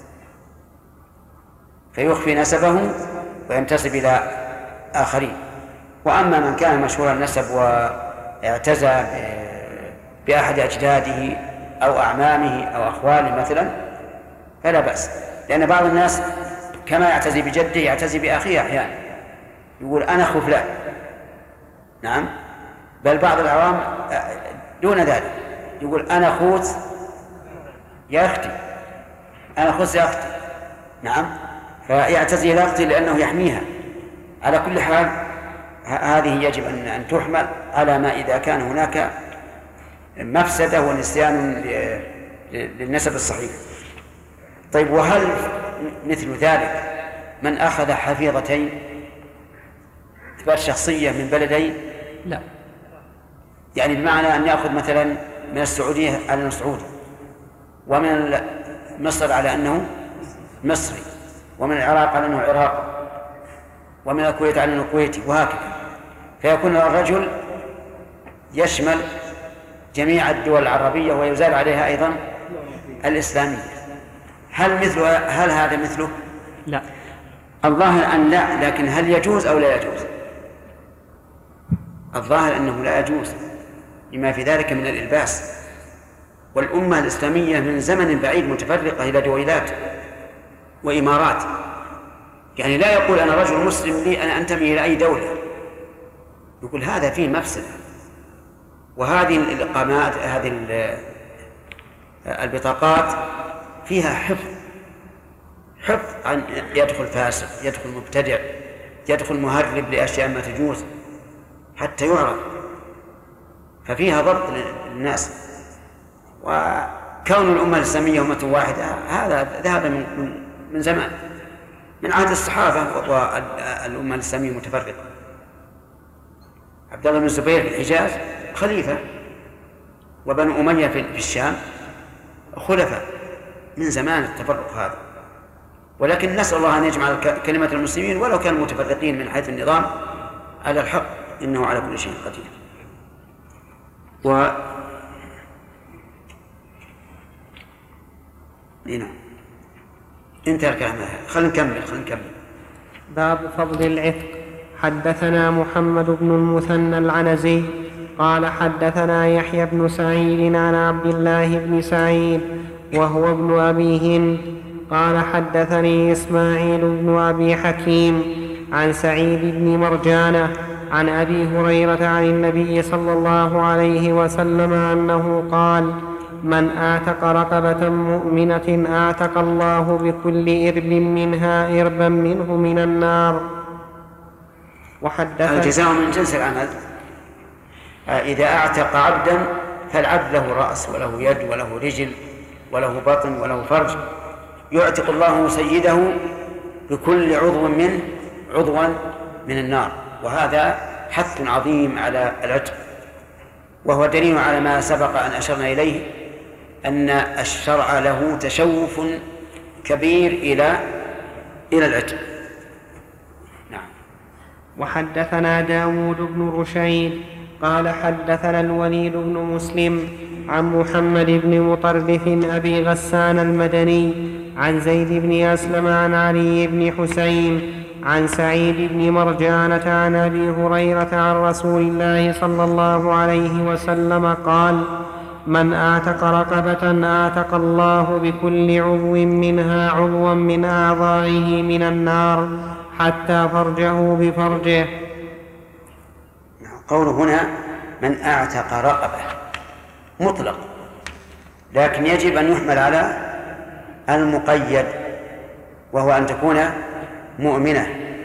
فيخفي نسبه وينتسب إلى آخرين. وأما من كان مشهور النسب واعتزى بأحد أجداده أو أعمامه أو أخواله مثلا فلا بأس، لأن بعض الناس كما يعتزي بجده يعتزي بأخيه أحيانا، يقول أنا أخو فلان. نعم، بل بعض العوام دون ذلك يقول أنا أخوت يا أختي، أنا أخوت يا أختي. نعم، فيعتزي إلى أختي لأنه يحميها. على كل حال هذه يجب أن تحمل على ما إذا كان هناك مفسدة ونسيان للنسب الصحيح. طيب، وهل مثل ذلك من أخذ حفيظتين إثبات شخصية من بلدين؟ لا، يعني بمعنى أن يأخذ مثلا من السعودية على أنه سعودي، ومن مصر على أنه مصري، ومن العراق على أنه عراقي، ومن الكويت على أنه كويتي، وهكذا، فيكون الرجل يشمل جميع الدول العربية ويزال عليها أيضا الإسلامية. هل مثل هل هذا مثله؟ لا، الظاهر أن لا، لكن هل يجوز أو لا يجوز؟ الظاهر أنه لا يجوز لما في ذلك من الإلباس. والأمة الإسلامية من زمن بعيد متفرقة إلى دويلات وإمارات، يعني لا يقول أنا رجل مسلم لي أنا أنتمي إلى أي دولة، يقول هذا فيه مفسدة. وهذه الإقامات هذه البطاقات فيها حفظ حفظ عن يدخل فاسق، يدخل مبتدع، يدخل مهرب لأشياء ما تجوز حتى يعرف، ففيها ضبط للناس. وكون الأمة الإسلامية أمة واحدة هذا ذهب من من زمان، من عهد الصحابة والأمة الإسلامية متفرقة. عبد الله بن الزبير في الحجاز خليفة، وبنو أمية في الشام خلفاء، من زمان التفرق هذا. ولكن نسأل الله أن يجمع كلمة المسلمين ولو كانوا متفرقين من حيث النظام على الحق، إنه على كل شيء قدير. و هنا انتهى الكلام، خلينا نكمل خلينا نكمل باب فضل العتق. حدثنا محمد بن المثنى العنزي قال حدثنا يحيى بن سعيد عن عبد الله بن سعيد وهو ابن أبي هند قال حدثني إسماعيل بن أبي حكيم عن سعيد بن مرجانة عن أبي هريرة عن النبي صلى الله عليه وسلم أنه قال: من آتق رقبة مؤمنة آتق الله بكل إرب منها إربا منه من النار. وحدثنا الجزاء من جنس العمل. إذا أعتق عبدا فالعبد له رأس وله يد وله رجل وله بطن وله فرج، يعتق الله سيده بكل عضو منه عضوا من النار، وهذا حث عظيم على العتق، وهو دليل على ما سبق أن أشرنا إليه أن الشرع له تشوف كبير إلى إلى العتق. نعم. وحدثنا داود بن رشيد قال حدثنا الوليد بن مسلم عن محمد بن مطرف أبي غسان المدني عن زيد بن أسلم عن علي بن حسين عن سعيد بن مرجانة عن أبي هريرة عن رسول الله صلى الله عليه وسلم قال: من أعتق رقبة أعتق الله بكل عضو منها عضوا من أعضائه من النار حتى فرجه بفرجه. قوله هنا من أعتق رقبة مطلق، لكن يجب أن يحمل على المقيد، وهو أن تكون مؤمنة.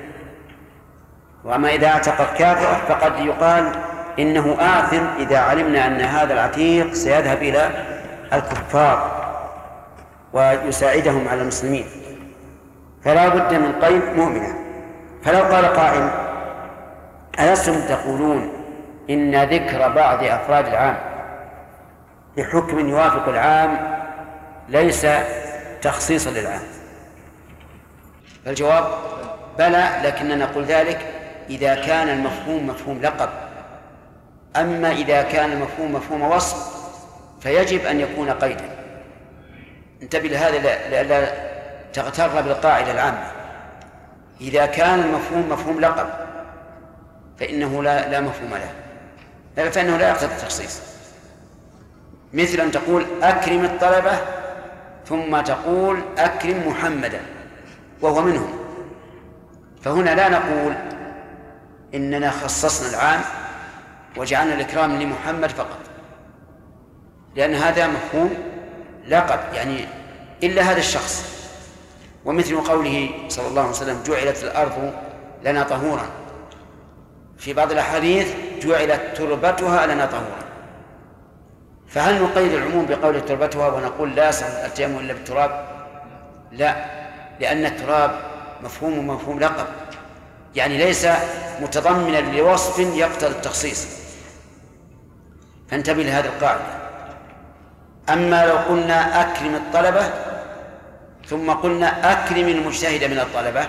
وأما إذا اعتق كافرة فقد يقال إنه آثم إذا علمنا أن هذا العتيق سيذهب إلى الكفار ويساعدهم على المسلمين، فلا بد من قيد مؤمنة. فلو قال قائل: ألستم تقولون إن ذكر بعض أفراد العام بحكم يوافق العام ليس تخصيصا للعام؟ فالجواب: بلى، لكننا نقول ذلك إذا كان المفهوم مفهوم لقب. أما إذا كان المفهوم مفهوم وصف فيجب أن يكون قيدا. انتبه لهذا لئلا تغتر بالقاعدة العامة. إذا كان المفهوم مفهوم لقب فإنه لا, لا مفهوم له، فإنه لا يقتضي التخصيص. مثل أن تقول أكرم الطلبة ثم تقول أكرم محمدا وهو منهم، فهنا لا نقول إننا خصصنا العام وجعلنا الإكرام لمحمد فقط، لأن هذا مفهوم لقب، يعني إلا هذا الشخص. ومثل قوله صلى الله عليه وسلم: جعلت الأرض لنا طهورا، في بعض الأحاديث: جعلت تربتها لنا طهورا. فهل نقيد العموم بقول تربتها ونقول لا يصح التيمم إلا بالتراب؟ لا، لأن التراب مفهوم مفهوم لقب، يعني ليس متضمنا لوصف يقتضي التخصيص، فانتبه لهذه القاعدة. أما لو قلنا أكرم الطلبة ثم قلنا أكرم المجتهد من الطلبة،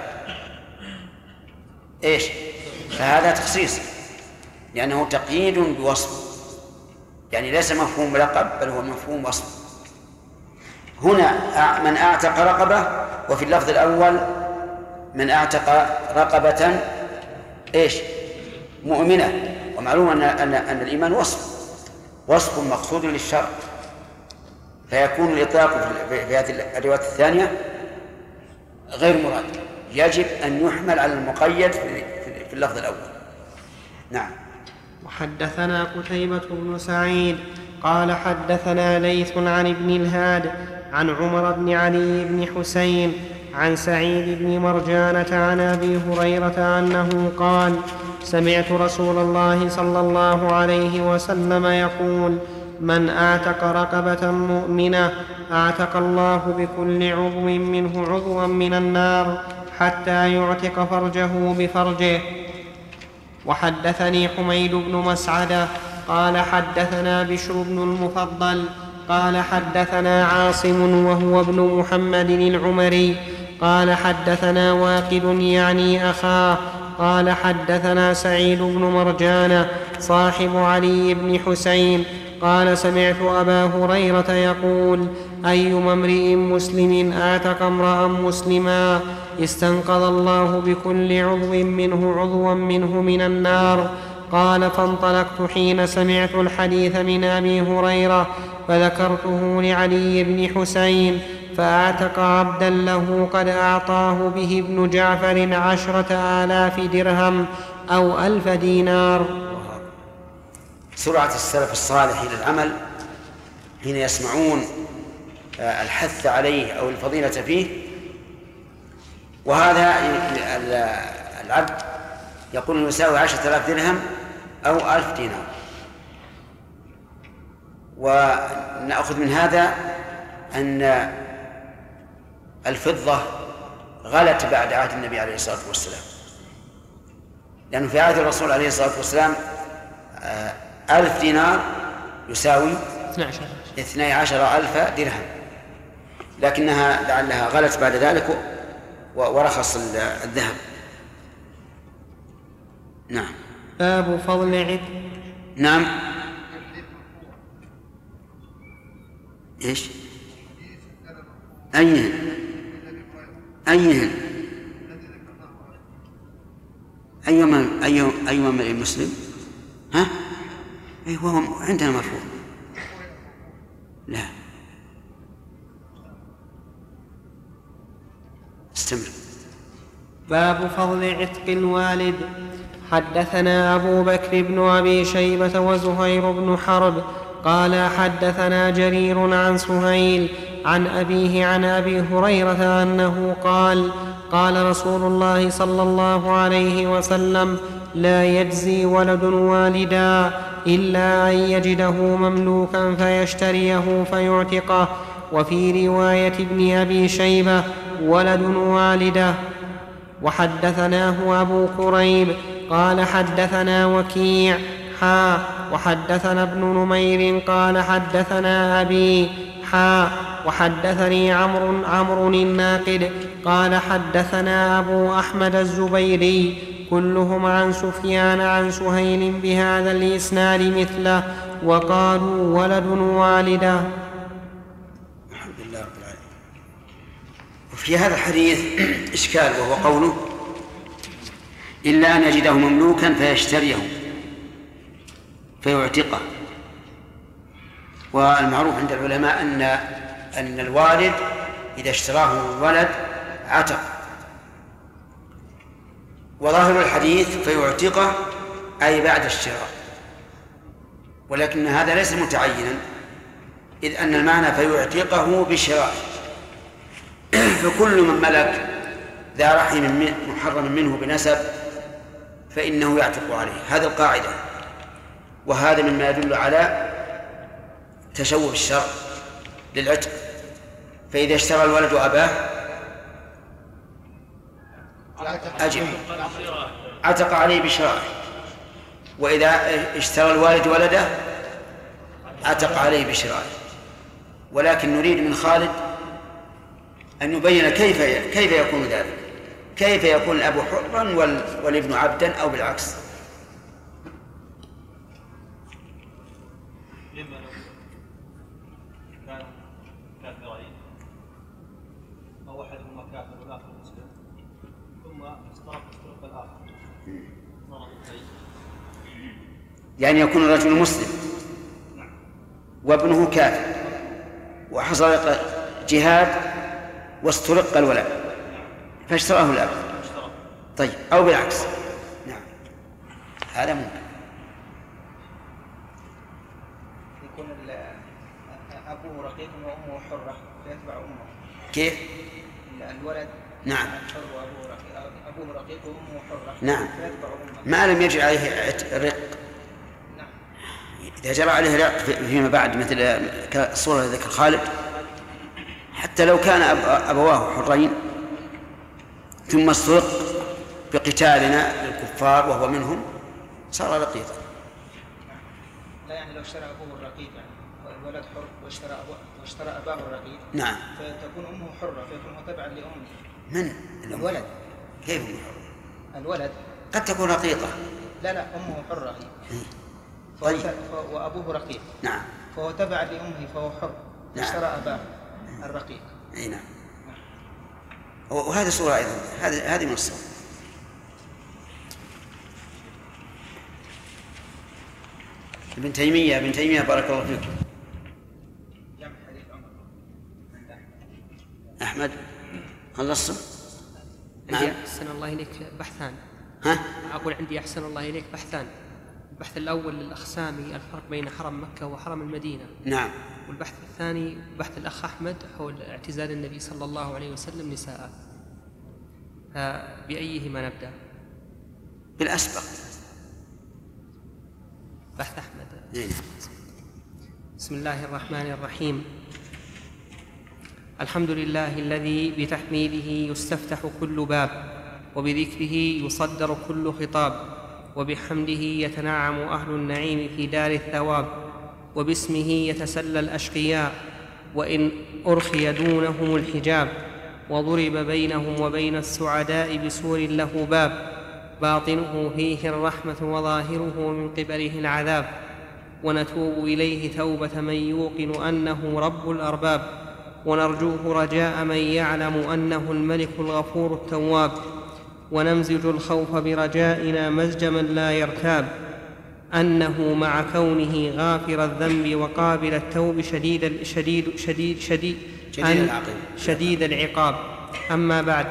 إيش؟ فهذا تخصيص، لأنه تقييد بوصف، يعني ليس مفهوم لقب بل هو مفهوم وصف. هنا من أعتق رقبة، وفي اللفظ الأول من أعتق رقبة إيش؟ مؤمنة. ومعلوم أن, أن, أن الإيمان وصف وصف مقصود للشرع، فيكون الإطلاق في هذه الرواية الثانية غير مراد، يجب أن يحمل على المقيد في اللفظ الأول. نعم. وحدثنا قتيبة بن سعيد قال حدثنا ليث عن ابن الهاد عن عمر بن علي بن حسين عن سعيد بن مرجانة عن أبي هريرة أنه قال: سمعت رسول الله صلى الله عليه وسلم يقول: من أعتق رقبة مؤمنة أعتق الله بكل عضو منه عضوا من النار حتى يعتق فرجه بفرجه. وحدثني حميد بن مسعدة قال حدثنا بشر بن المفضل قال حدثنا عاصم وهو ابن محمد العمري قال حدثنا واقد يعني أخاه قال حدثنا سعيد بن مرجانة صاحب علي بن حسين قال: سمعت أبا هريرة يقول: أيما امرئ مسلم أعتق امرأ مسلما استنقذ الله بكل عضو منه عضوا منه من النار. قال: فانطلقت حين سمعت الحديث من أبي هريرة فذكرته لعلي بن حسين، فأعتق عبدا له قد أعطاه به ابن جعفر عشرة آلاف درهم أو ألف دينار. سرعة السلف الصالح إلى العمل حين يسمعون الحث عليه أو الفضيلة فيه. وهذا العبد يقول يساوي عشرة آلاف درهم أو ألف دينار. ونأخذ من هذا أن الفضة غلت بعد عهد النبي عليه الصلاة والسلام، لأنه في عهد الرسول عليه الصلاة والسلام ألف دينار يساوي اثني عشر ألف درهم، لكنها لعلها غلت بعد ذلك ورخص الذهب. نعم. باب فضل عتق. نعم. إيش؟ أيهن؟ أيهن؟ أيما أيما أيما من المسلم؟ ها؟ أي هو عندنا مرفوع. لا. استمر. باب فضل عتق الوالد. حدثنا أبو بكر بن أبي شيبة وزهير بن حرب قال حدثنا جرير عن سهيل عن أبيه عن أبي هريرة أنه قال قال رسول الله صلى الله عليه وسلم لا يجزي ولد والدا إلا أن يجده مملوكا فيشتريه فيعتقه. وفي رواية ابن أبي شيبة ولد والده. وحدثناه أبو كريب قال حدثنا وكيع حا وحدثنا ابن نمير قال حدثنا أبي حا وحدثني عمرو عمرو الناقد قال حدثنا أبو أحمد الزبيري كلهم عن سفيان عن سهيل بهذا الإسناد مثله وقالوا ولد والده. الحمد لله رب العالمين. وفي هذا الحديث إشكال، وهو قوله إلا أن يجده مملوكا فيشتريه فيعتقه. والمعروف عند العلماء أن أن الوالد إذا اشتراه الولد عتق، وظاهر الحديث فيعتقه أي بعد الشراء، ولكن هذا ليس متعينا، إذ أن المعنى فيعتقه بشراء. فكل من ملك ذا رحم محرم منه بنسب فإنه يعتق عليه، هذه القاعدة. وهذا مما يدل على تشوه الشرع للعتق. فإذا اشترى الولد أباه أجب عتق عليه بشراء، وإذا اشترى الوالد ولده عتق عليه بشراء. ولكن نريد من خالد أن يبين كيف كيف يكون ذلك، كيف يكون الأب حرا والابن عبدا أو بالعكس. يعني يكون الرجل مسلم وابنه كافر وحصل جهاد واسترق الولد فاشتراه الأب، طيب، أو بالعكس. نعم، هذا ممكن. يكون أبوه رقيق وأمه حرة فيتبع أمه. كيف؟ الولد نعم حر وأبوه رقيق، أبوه رقيق وأمه حرة نعم فيتبع أمه ما لم يجري عليه رق. نعم. إذا جرى عليه رق فيما بعد مثل الصورة ذكر خالد، حتى لو كان أبواه حرين ثم استرق بقتالنا للكفار وهو منهم صار رقيقا. لا يعني لو اشترى أبوه الرقيق يعني الولد حر واشترى أبوه واشترى أباه الرقيق نعم فتكون أمه حرة فيكون تبعا لأمه. من؟ الولد. كيف أمه حرة؟ الولد قد تكون رقيقة. لا لا أمه حرة هي. طيب. وأبوه رقيق. نعم. فهو تبع لأمه فهو حر. نعم. اشترى أباه الرقيق. أي نعم. وهذه صورة أيضا، هذه هذه من الصور. ابن تيمية ابن تيمية بارك الله فيك. أحمد خلصت؟ عندي أحسن الله إليك بحثان. ها؟ أقول عندي أحسن الله إليك بحثان. البحث الأول للأخسامي الفرق بين حرم مكة وحرم المدينة. نعم. والبحث الثاني بحث الأخ أحمد حول اعتزال النبي صلى الله عليه وسلم نساءه. فبأيهما نبدأ؟ بالأسبق. بحث أحمد. نعم. بسم الله الرحمن الرحيم. الحمد لله الذي بتحميده يستفتح كل باب وبذكره يصدر كل خطاب، وبحمده يتنعم أهل النعيم في دار الثواب، وباسمه يتسلى الأشقياء وإن أرخي دونهم الحجاب، وضرب بينهم وبين السعداء بسور له باب، باطنه فيه الرحمة وظاهره من قبله العذاب، ونتوب إليه توبة من يوقن أنه رب الأرباب، ونرجوه رجاء من يعلم أنه الملك الغفور التواب، ونمزج الخوف برجائنا مزج من لا يرتاب، أنه مع كونه غافر الذنب وقابل التوب شديد شديد شديد شديد شديد, شديد العقاب. أما بعد،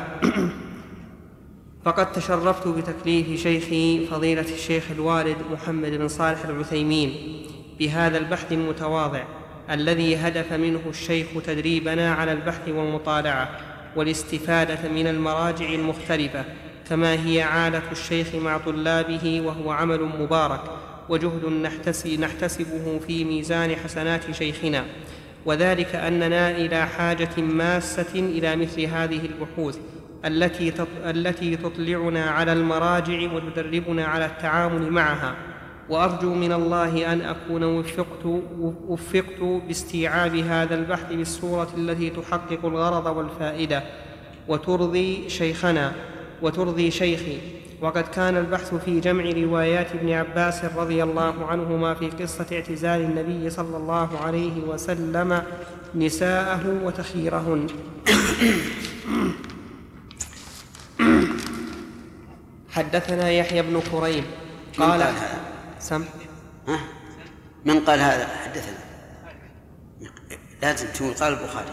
فقد تشرفت بتكليف شيخي فضيلة الشيخ الوالد محمد بن صالح العثيمين بهذا البحث المتواضع الذي هدف منه الشيخ تدريبنا على البحث والمطالعة والاستفادة من المراجع المختلفة، كما هي عادة الشيخ مع طلابه، وهو عمل مبارك وجهد نحتسبه في ميزان حسنات شيخنا، وذلك أننا إلى حاجة ماسة إلى مثل هذه البحوث التي التي تطلعنا على المراجع وتدربنا على التعامل معها. وأرجو من الله أن أكون وفقت, وفقت باستيعاب هذا البحث بالصورة التي تحقق الغرض والفائدة وترضي شيخنا وترضي شيخي. وقد كان البحث في جمع روايات ابن عباس رضي الله عنهما في قصة اعتزال النبي صلى الله عليه وسلم نساءه وتخييرهن. حدثنا يحيى بن كريم قال سم ها؟ من قال هذا حدثنا؟ لازم تقول قال البخاري.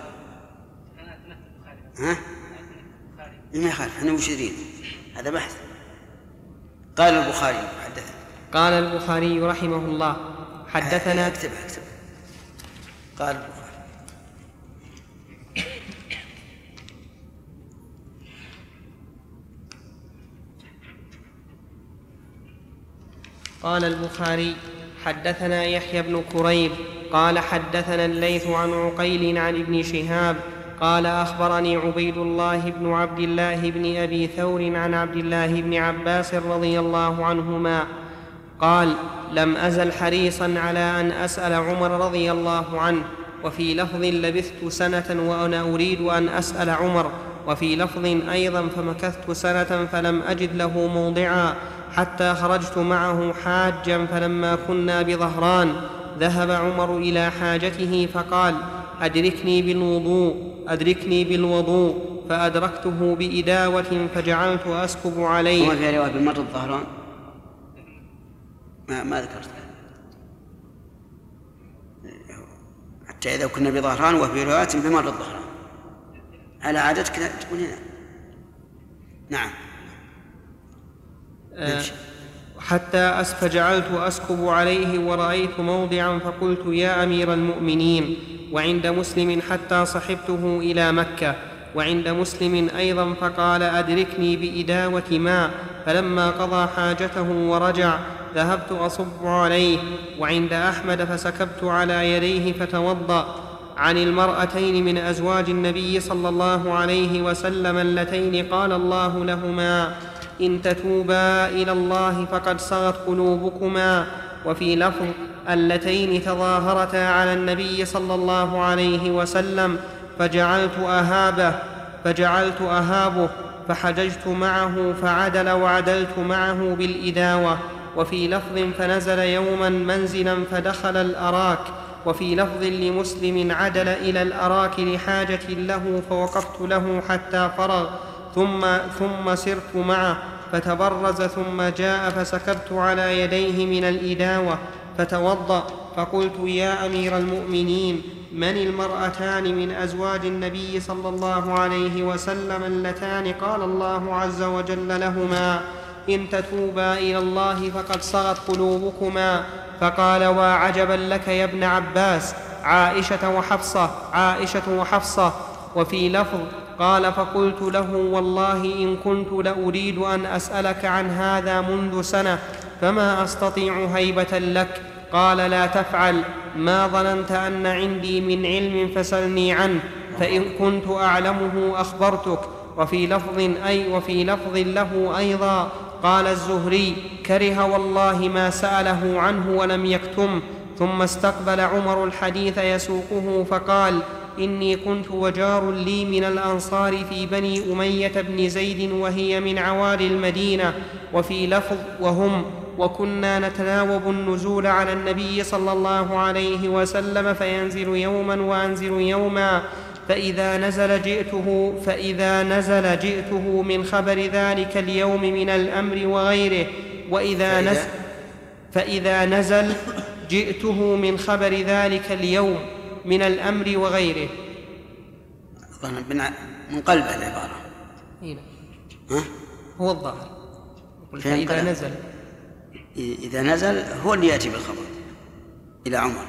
ها؟ ما يخالف، احنا مشيرين، هذا بحث. قال البخاري حدثنا. قال البخاري رحمه الله حدثنا. اكتب اكتب قال البخاري. قال البخاري حدثنا يحيى بن كريب قال حدثنا الليث عن عقيل عن ابن شهاب قال أخبرني عبيد الله بن عبد الله بن أبي ثور عن عبد الله بن عباس رضي الله عنهما قال: لم أزل حريصا على أن أسأل عمر رضي الله عنه، وفي لفظ لبثت سنة وأنا أريد أن أسأل عمر، وفي لفظ أيضا فمكثت سنة فلم أجد له موضعا حتى خرجت معه حاجا، فلما كنا بظهران ذهب عمر إلى حاجته فقال: أدركني بالوضوء أدركني بالوضوء فأدركته بإداوة فجعلت أسكب عليه. وما في رواية بمر الظهران؟ ما, ما ذكرت حتى إذا كنا بظهران، وفي رواية بمر الظهران على عادتك تكون هنا. نعم. آه حتى فجعلت أسكب عليه ورأيت موضعا فقلت: يا أمير المؤمنين. وعند مسلم: حتى صحبته إلى مكة. وعند مسلم أيضا فقال: أدركني بإداوة ماء، فلما قضى حاجته ورجع ذهبت أصب عليه. وعند أحمد: فسكبت على يديه فتوضأ. عن المرأتين من أزواج النبي صلى الله عليه وسلم اللتين قال الله لهما: إن تتوبا إلى الله فقد صغت قلوبكما. وفي لفظ: اللتين تظاهرتا على النبي صلى الله عليه وسلم فجعلت أهابه فجعلت أهابه فحججت معه فعدل وعدلت معه بالإداوة. وفي لفظ: فنزل يوما منزلا فدخل الأراك. وفي لفظ لمسلم: عدل إلى الأراك لحاجة له فوقفت له حتى فرغ، ثم, ثم سرت معه فتبرز، ثم جاء فسكبت على يديه من الإداوة فتوضأ. فقلت: يا أمير المؤمنين، من المرأتان من أزواج النبي صلى الله عليه وسلم اللتان قال الله عز وجل لهما: إن تتوبا إلى الله فقد صغت قلوبكما؟ فقال: وعجبا لك يا ابن عباس، عائشة وحفصة عائشة وحفصة. وفي لفظ قال: فقلت له: والله إن كنت لأريد أن أسألك عن هذا منذ سنة، فما أستطيع هيبة لك. قال: لا تفعل، ما ظننت أن عندي من علم فسلني عنه، فإن كنت أعلمه أخبرتك. وفي لفظ أي وفي لفظ له أيضا: قال الزهري: كره والله ما سأله عنه ولم يكتم. ثم استقبل عمر الحديث يسوقه فقال: إني كنت وجار لي من الأنصار في بني أمية بن زيد وهي من عوالي المدينة. وفي لفظ: وهم، وكنا نتناوب النزول على النبي صلى الله عليه وسلم فينزل يوما وأنزل يوما، فإذا نزل جئته فإذا نزل جئته من خبر ذلك اليوم من الأمر وغيره، وإذا نزل فإذا نزل جئته من خبر ذلك اليوم من الأمر وغيره. من قلب العبارة ها؟ هو الظاهر. فإذا نزل إذا نزل هو اللي يأتي بالخبر إلى عمر.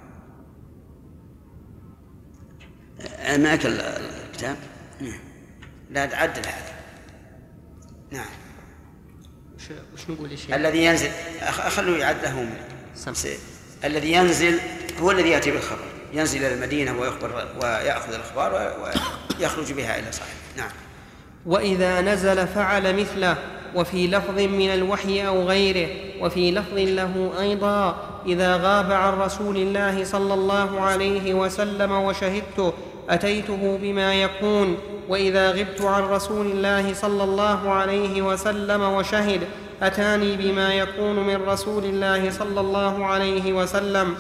معك الكتاب؟ لا تعدل هذا. نعم. وش نقول يا شيخ؟ الذي ينزل أخلوا يعده الذي ينزل هو الذي يأتي بالخبر، ينزل إلى المدينة ويخبر ويأخذ الأخبار ويخرج بها إلى صاحبه. نعم. وإذا نزل فعل مثله. وفي لفظ من الوحي أو غيره. وفي لفظ له أيضا: إذا غاب عن رسول الله صلى الله عليه وسلم وشهدته أتيته بما يكون. وإذا غبت عن رسول الله صلى الله عليه وسلم وشهد أتاني بما يكون من رسول الله صلى الله عليه وسلم.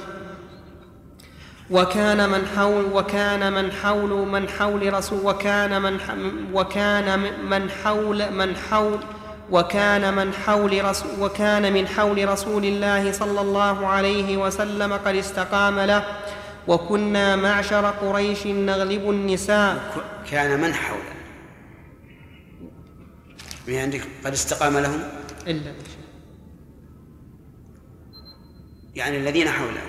وكان من حول وكان من حول من حول رسول وكان من وكان من حول من حول وكان من حول رسول وكان من حول رسول الله صلى الله عليه وسلم قد استقام له. وكنا معشر قريش نغلب النساء. كان من حوله يعني عندك قد استقام لهم إلا يعني الذين حوله.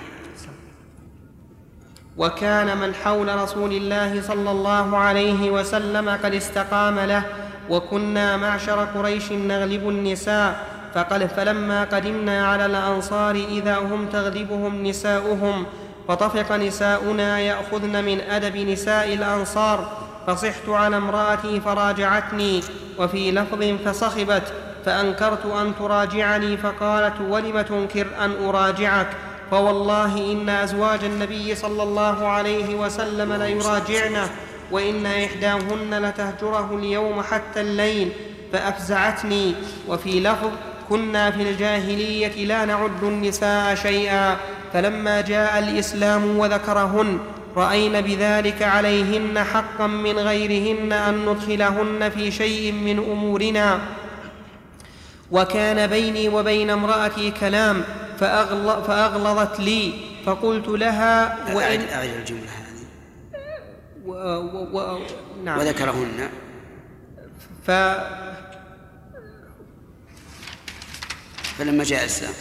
وكان من حول رسول الله صلى الله عليه وسلم قد استقام له. وكنا معشر قريش نغلب النساء. فقال: فلما قدمنا على الأنصار إذا هم تغلبهم نساؤهم، فطفق نساؤنا يأخذن من أدب نساء الأنصار، فصحت على امرأتي فراجعتني. وفي لفظ: فصخبت، فأنكرت أن تراجعني، فقالت: ولم تنكر أن أراجعك؟ فوالله إن أزواج النبي صلى الله عليه وسلم ليراجعنه، وإن إحداهن لتهجره اليوم حتى الليل، فأفزعتني. وفي لفظ: كنا في الجاهلية لا نعد النساء شيئا، فلما جاء الإسلام وذكرهن رأينا بذلك عليهن حقا من غيرهن أن ندخلهن في شيء من أمورنا. وكان بيني وبين امرأتي كلام فأغلظت لي، فقلت لها: وإن أعيد الجملة هذه. و... و... و... نعم. وذكرهن ف... فلما جاء الإسلام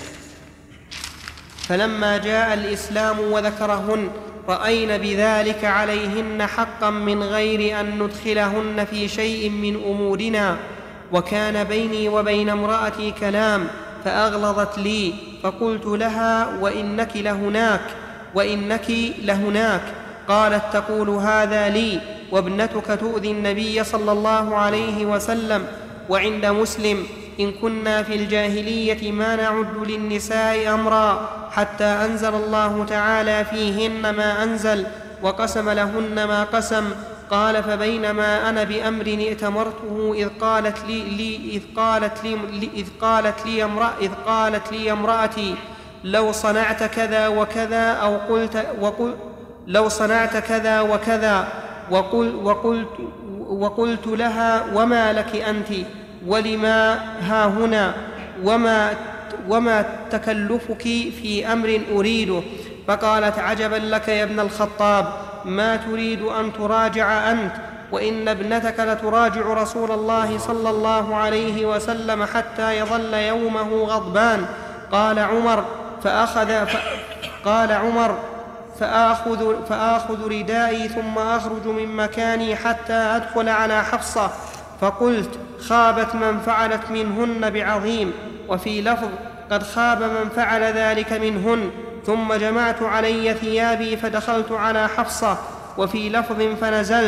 فلما جاء الإسلام وذكرهن رأينا بذلك عليهن حقا من غير أن ندخلهن في شيء من أمورنا. وكان بيني وبين امرأتي كلام فأغلظت لي، فقلت لها: وإنك لهناك وإنك لهناك. قالت: تقول هذا لي وابنتك تؤذي النبي صلى الله عليه وسلم. وعند مسلم: إن كنا في الجاهلية ما نعد للنساء أمرا حتى أنزل الله تعالى فيهن ما أنزل وقسم لهن ما قسم. قال: فبينما أنا بأمر ائتمرته إذ قالت لي, لي إذ قالت لي إذ قالت لي امرأ إذ قالت لي امرأتي: لو صنعت كذا وكذا، أو قلت وقل لو صنعت كذا وكذا، وقل وقلت وقلت لها: وما لك أنت؟ ولما ها هنا؟ وما وما تكلفك في أمر أريده؟ فقالت: عجبا لك يا ابن الخطاب، ما تريد أن تراجع أنت؟ وإن ابنتك لتراجع رسول الله صلى الله عليه وسلم حتى يظل يومه غضبان. قال عمر: فأخذ ف... قال عمر فآخذ, فآخذ ردائي ثم أخرج من مكاني حتى أدخل على حفصة، فقلت: خابت من فعلت منهن بعظيم. وفي لفظ: قد خاب من فعل ذلك منهن. ثم جمعت علي ثيابي فدخلت على حفصة. وفي لفظ: فنزلت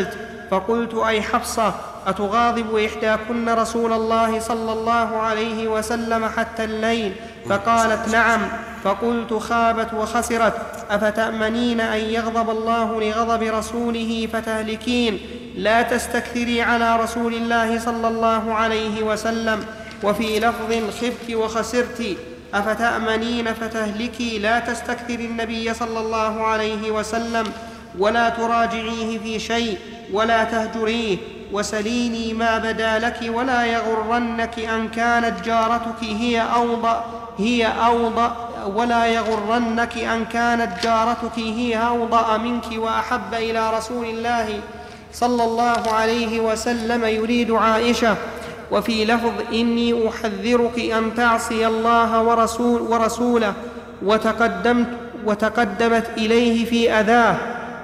فقلت أي حفصة أتغاضب إحداكن رسول الله صلى الله عليه وسلم حتى الليل؟ فقالت نعم. فقلت خابت وخسرت، أفتأمنين أن يغضب الله لغضب رسوله فتهلكين؟ لا تستكثري على رسول الله صلى الله عليه وسلم. وفي لفظ خبت وخسرت، أفتأمنين فتهلكي؟ لا تستكثري النبي صلى الله عليه وسلم ولا تراجعيه في شيء ولا تهجريه، وسليني ما بدا لك ولا يغرنك أن كانت جارتك هي أوضأ هي أوضأ ولا يغرنك أن كانت جارتك هي أوضأ منك وأحب إلى رسول الله صلى الله عليه وسلم يريد عائشة. وفي لفظ إني أحذرك أن تعصي الله ورسول ورسوله، وتقدمت وتقدمت إليه في أذاه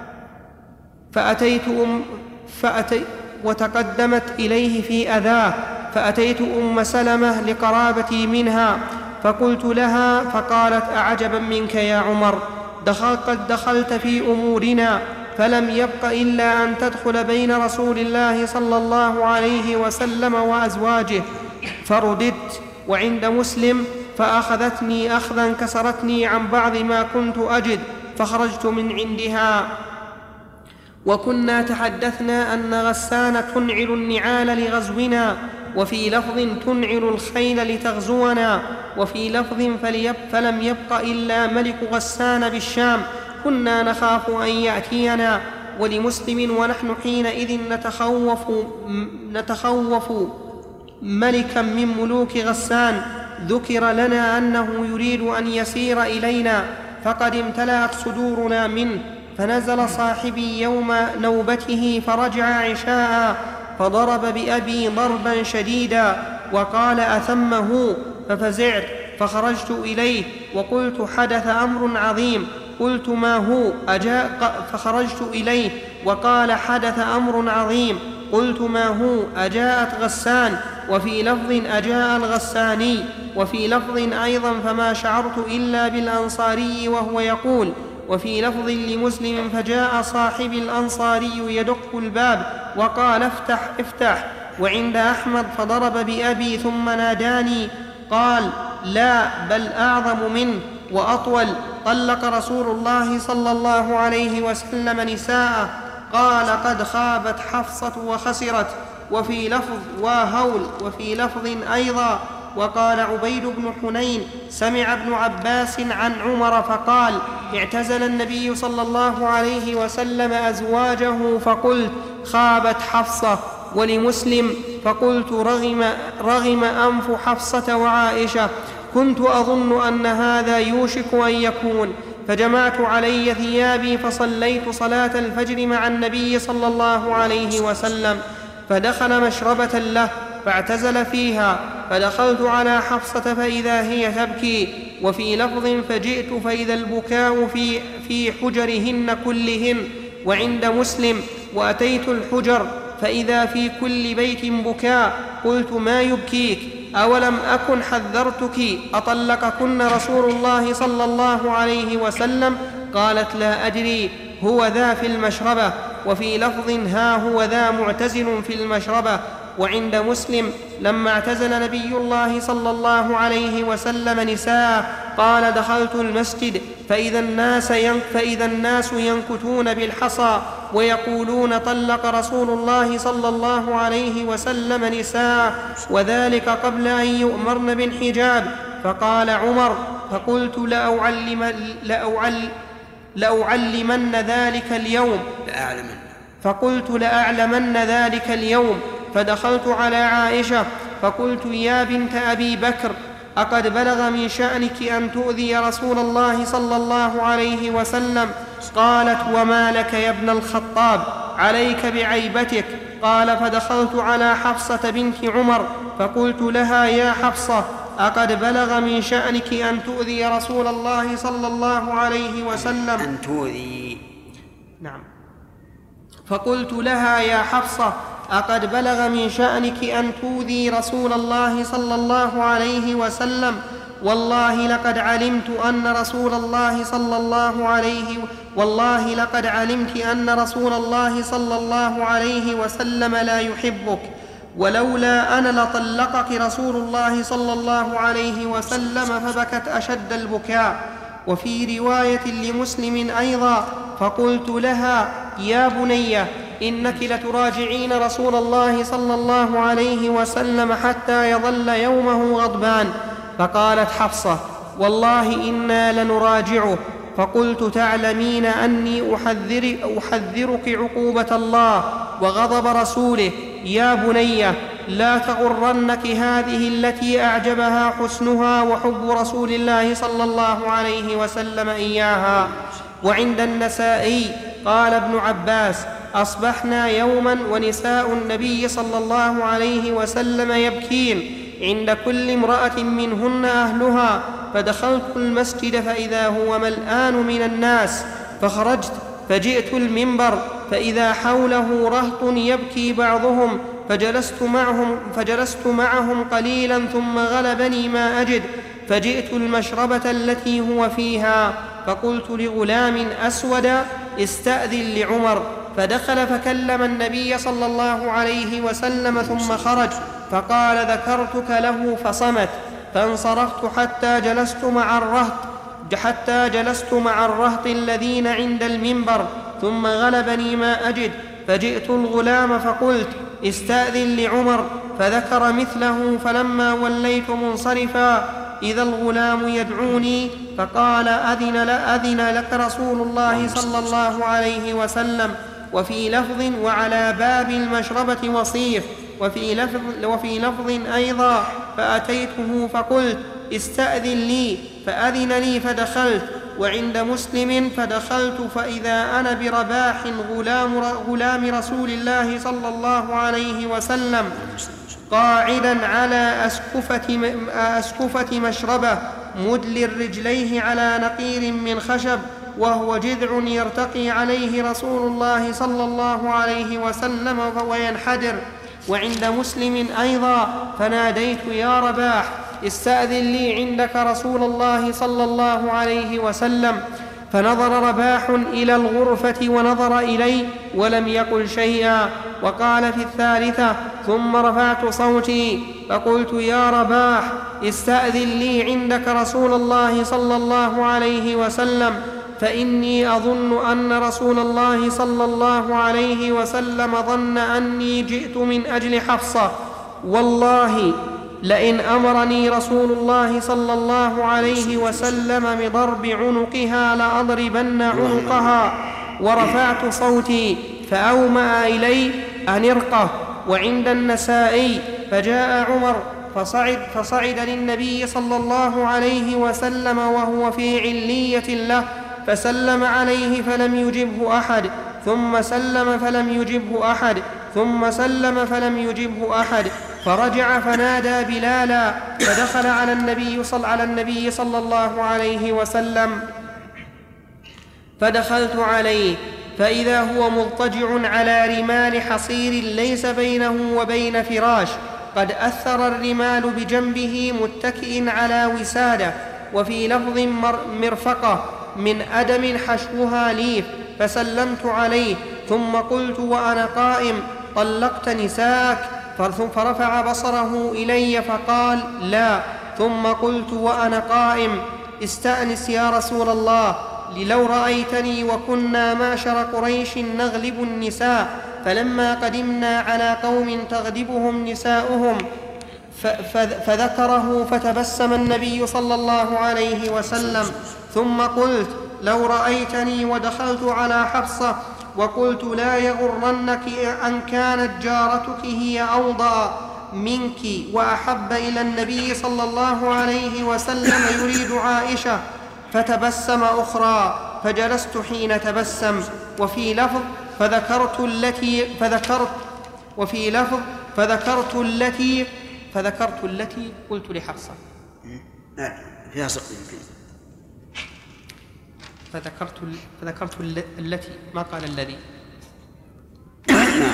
فأتيت أم فأتي وتقدمت إليه في أذاه فأتيت أم سلمة لقرابتي منها فقلت لها، فقالت أعجبا منك يا عمر، دخل قد دخلت في أمورنا فلم يبق إلا أن تدخل بين رسول الله صلى الله عليه وسلم وأزواجه. فرددت. وعند مسلم فأخذتني أخذا كسرتني عن بعض ما كنت أجد فخرجت من عندها. وكنا تحدثنا أن غسان تنعل النعال لغزونا، وفي لفظ تنعل الخيل لتغزونا، وفي لفظ فليب فلم يبق إلا ملك غسان بالشام كنا نخاف أن يأتينا. ولمسلم ونحن حينئذ نتخوف, نتخوف ملكا من ملوك غسان ذكر لنا أنه يريد أن يسير إلينا فقد امتلأت صدورنا منه. فنزل صاحبي يوم نوبته فرجع عشاء فضرب بأبي ضربا شديدا وقال أثمه، ففزعت فخرجت إليه وقلت حدث أمر عظيم. قلت ما هو؟ أجاء فخرجت إليه وقال حدث أمر عظيم. قلت ما هو؟ أجاءت غسان. وفي لفظ أجاء الغساني. وفي لفظ أيضا فما شعرت إلا بالأنصاري وهو يقول. وفي لفظ لمسلم فجاء صاحب الأنصاري يدق الباب وقال افتح افتح. وعند أحمد فضرب بأبي ثم ناداني قال لا بل أعظم منه وأطول، طلق رسول الله صلى الله عليه وسلم نساءه. قال قد خابت حفصة وخسرت. وفي لفظ واهول. وفي لفظ أيضا. وقال عبيد بن حنين سمع ابن عباس عن عمر فقال اعتزل النبي صلى الله عليه وسلم أزواجه فقلت خابت حفصة. ولمسلم فقلت رغم, رغم أنف حفصة وعائشة، كنت أظن أن هذا يوشك أن يكون، فجمعت علي ثيابي فصليت صلاة الفجر مع النبي صلى الله عليه وسلم، فدخل مشربة له فاعتزل فيها، فدخلت على حفصة فإذا هي تبكي. وفي لفظ فجئت فإذا البكاء في, في حجرهن كلهن. وعند مسلم وأتيت الحجر فإذا في كل بيت بكاء. قلت ما يبكيك؟ أولم أكن حذرتك أطلقكن رسول الله صلى الله عليه وسلم؟ قالت لا أدري، هو ذا في المشربة. وفي لفظ ها هو ذا معتزل في المشربة. وعند مسلم لما اعتزل نبي الله صلى الله عليه وسلم نساء قال دخلت المسجد فإذا الناس, فإذا الناس ينكتون بالحصى ويقولون طلق رسول الله صلى الله عليه وسلم نساء، وذلك قبل أن يؤمرن بالحجاب. فقال عمر فقلت لأعلم لأعل لأعلمن ذلك اليوم لأعلمن فقلت لأعلمن ذلك اليوم. فدخلت على عائشة فقلت يا بنت أبي بكر أقد بلغ من شأنك أن تؤذي رسول الله صلى الله عليه وسلم؟ قالت وما لك يا ابن الخطاب، عليك بعيبتك. قال فدخلت على حفصة بنت عمر فقلت لها يا حفصة أقد بلغ من شأنك أن تؤذي رسول الله صلى الله عليه وسلم؟ أن تؤذي نعم. فقلت لها يا حفصة أقد بلغ من شأنك أن تؤذي رسول الله صلى الله عليه وسلم؟ والله لقد علمت أن رسول الله صلى الله عليه والله لقد علمت أن رسول الله صلى الله عليه وسلم لا يحبك، ولولا أنا لطلقك رسول الله صلى الله عليه وسلم، فبكت أشد البكاء. وفي رواية لمسلم أيضا: فقلت لها: يا بني إنك لتراجعين رسول الله صلى الله عليه وسلم حتى يظل يومه غضبان. فقالت حفصة: والله إنا لنراجعه. فقلت: تعلمين أني أحذر أحذرك عقوبة الله وغضب رسوله. يا بني لا تغرنك هذه التي أعجبها حسنها وحب رسول الله صلى الله عليه وسلم إياها. وعند النسائي قال ابن عباس: أصبحنا يوما ونساء النبي صلى الله عليه وسلم يبكين عند كل امرأة منهن أهلها، فدخلت المسجد فإذا هو ملآن من الناس، فخرجت فجئت المنبر فإذا حوله رهط يبكي بعضهم، فجلست معهم, فجلست معهم قليلا ثم غلبني ما أجد، فجئت المشربة التي هو فيها، فقلت لغلام أسود: استأذن لعمر. فدخل فكلم النبي صلى الله عليه وسلم ثم خرج، فقال: ذكرتك له فصمت. فانصرفت حتى جلست مع الرهط حتى جلست مع الرهط الذين عند المنبر، ثم غلبني ما أجد، فجئت الغلام فقلت: استأذن لعمر، فذكر مثله. فلما وليت منصرفا إذا الغلام يدعوني، فقال: أذن, أذن لك رسول الله صلى الله عليه وسلم. وفي لفظ: وعلى باب المشربة وصيف. وفي لفظ, وفي لفظ أيضا: فأتيته فقلت: استأذن لي، فأذن لي فدخلت. وعند مسلم: فدخلت فإذا أنا برباح غلام, غلام رسول الله صلى الله عليه وسلم قاعدا على أسكفة, أسكفة مشربة مدل رجليه على نقير من خشب، وهو جذع يرتقي عليه رسول الله صلى الله عليه وسلم وينحدر. وعند مسلم أيضا: فناديت: يا رباح استأذن لي عندك رسول الله صلى الله عليه وسلم. فنظر رباح إلى الغرفة ونظر إلي ولم يقل شيئا. وقال في الثالثة: ثم رفعت صوتي فقلت: يا رباح استأذن لي عندك رسول الله صلى الله عليه وسلم، فإني أظن أن رسول الله صلى الله عليه وسلم ظن أني جئت من أجل حفصة، والله لئن أمرني رسول الله صلى الله عليه وسلم بضرب عنقها لأضربن عنقها. ورفعت صوتي فأومأ إلي أن ارقه. وعند النسائي: فجاء عمر فصعد, فصعد للنبي صلى الله عليه وسلم وهو في علية له، فسلم عليه فلم يجبه أحد، ثم سلم فلم يجبه أحد، ثم سلم فلم يجبه أحد، فرجع فنادى بلالا، فدخل على النبي صلى, على النبي صلى الله عليه وسلم، فدخلت عليه فإذا هو مضطجع على رمال حصير ليس بينه وبين فراش، قد أثر الرمال بجنبه متكئ على وسادة، وفي لفظ مرفقة من أدم حشوها ليف، فسلمت عليه ثم قلت وأنا قائم: طلقت نساءك؟ فرفع بصره إلي فقال: لا. ثم قلت وأنا قائم: استأنس يا رسول الله، لو رأيتني وكنا معشر قريش نغلب النساء، فلما قدمنا على قوم تغلبهم نساؤهم فذكره، فتبسم النبي صلى الله عليه وسلم. ثم قلت: لو رأيتني ودخلت على حفصة وقلت: لا يغرنك أن كانت جارتك هي أوضأ منك وأحب إلى النبي صلى الله عليه وسلم يريد عائشة، فتبسم أخرى فجلست حين تبسم. وفي لفظ: فذكرت التي فذكرت وفي لفظ فذكرت التي فذكرت التي قلت لحفصة. نعم فيها سقط يمكن. فذكرت فذكرت التي، ما قال الذي. نعم.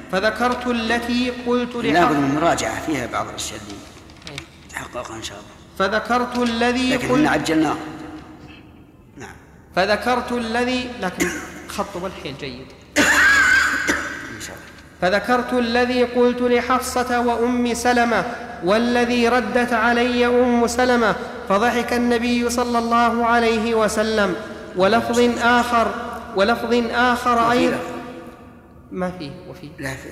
فذكرت التي قلت لحفصة. لا بد من مراجعة فيها بعض الأشياء اللي تحققها إن شاء الله. فذكرت الذي لكن قلنا عجلناه. نعم. فذكرت الذي لكن خط والحيل جيد. إن شاء الله. فذكرت الذي قلت لحفصة وأم سلمة والذي ردت علي أم سلمة، فضحك النبي صلى الله عليه وسلم. ولفظ آخر ولفظ آخر أيضا ما فيه وفيه لا في.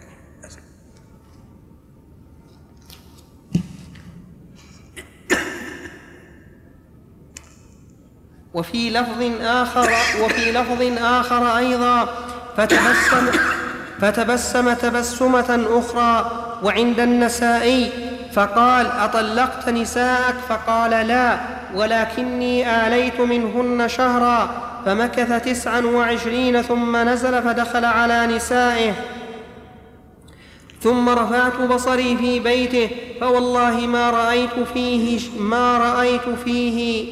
وفي لفظ آخر وفي لفظ آخر أيضا فتبسم فتبسم تبسمة أخرى وعند النسائي فقال: أطلقت نساءك؟ فقال: لا، ولكني آليت منهن شهرا. فمكث تسعا وعشرين ثم نزل فدخل على نسائه. ثم رفعت بصري في بيته فوالله ما رأيت فيه ما رأيت فيه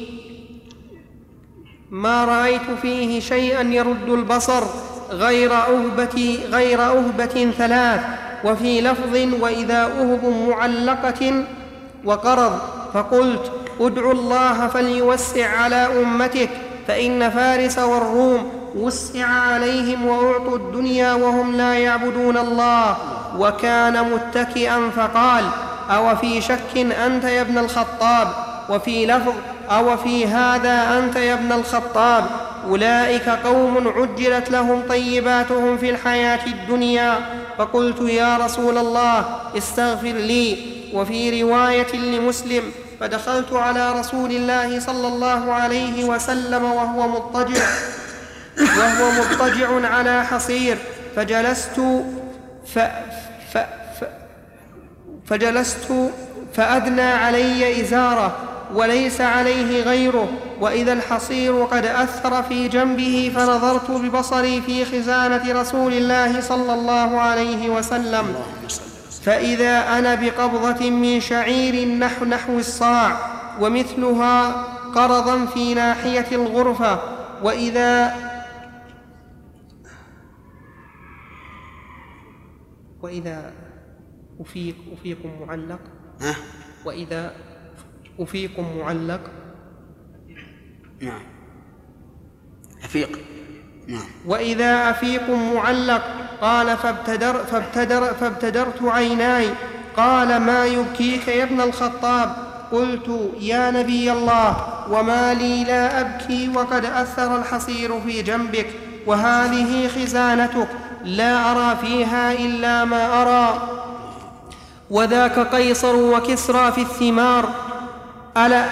ما رأيت فيه شيئا يرد البصر غير أهبة غير أهبة ثلاث. وفي لفظ: وإذا أهب معلقة وقرض. فقلت: ادعوا الله فليوسع على أمتك، فإن فارس والروم وسع عليهم وأعطوا الدنيا وهم لا يعبدون الله. وكان متكئا فقال: أو في شك أنت يا ابن الخطاب؟ وفي لفظ: أو في هذا أنت يا ابن الخطاب؟ أولئك قوم عجلت لهم طيباتهم في الحياة الدنيا. فقلت: يا رسول الله استغفر لي. وفي رواية لمسلم: فدخلت على رسول الله صلى الله عليه وسلم وهو مضطجع وهو مضطجع على حصير، فجلست ف ف ف فجلست فأدنى علي إزاره وليس عليه غيره، وإذا الحصير قد أثر في جنبه، فنظرت ببصري في خزانة رسول الله صلى الله عليه وسلم، فإذا أنا بقبضة من شعير نحو, نحو الصاع ومثلها قرضا في ناحية الغرفة. وإذا وإذا أفيق أفيق معلق وإذا أفيق معلق نعم أفيق نعم وإذا أفيق معلق. قال: فابتدر فابتدر فابتدرت عيناي. قال: ما يبكيك يا ابن الخطاب؟ قلت: يا نبي الله، وما لي لا أبكي وقد أثر الحصير في جنبك، وهذه خزانتك لا أرى فيها إلا ما أرى، وذاك قيصر وكسرى في الثمار، ألا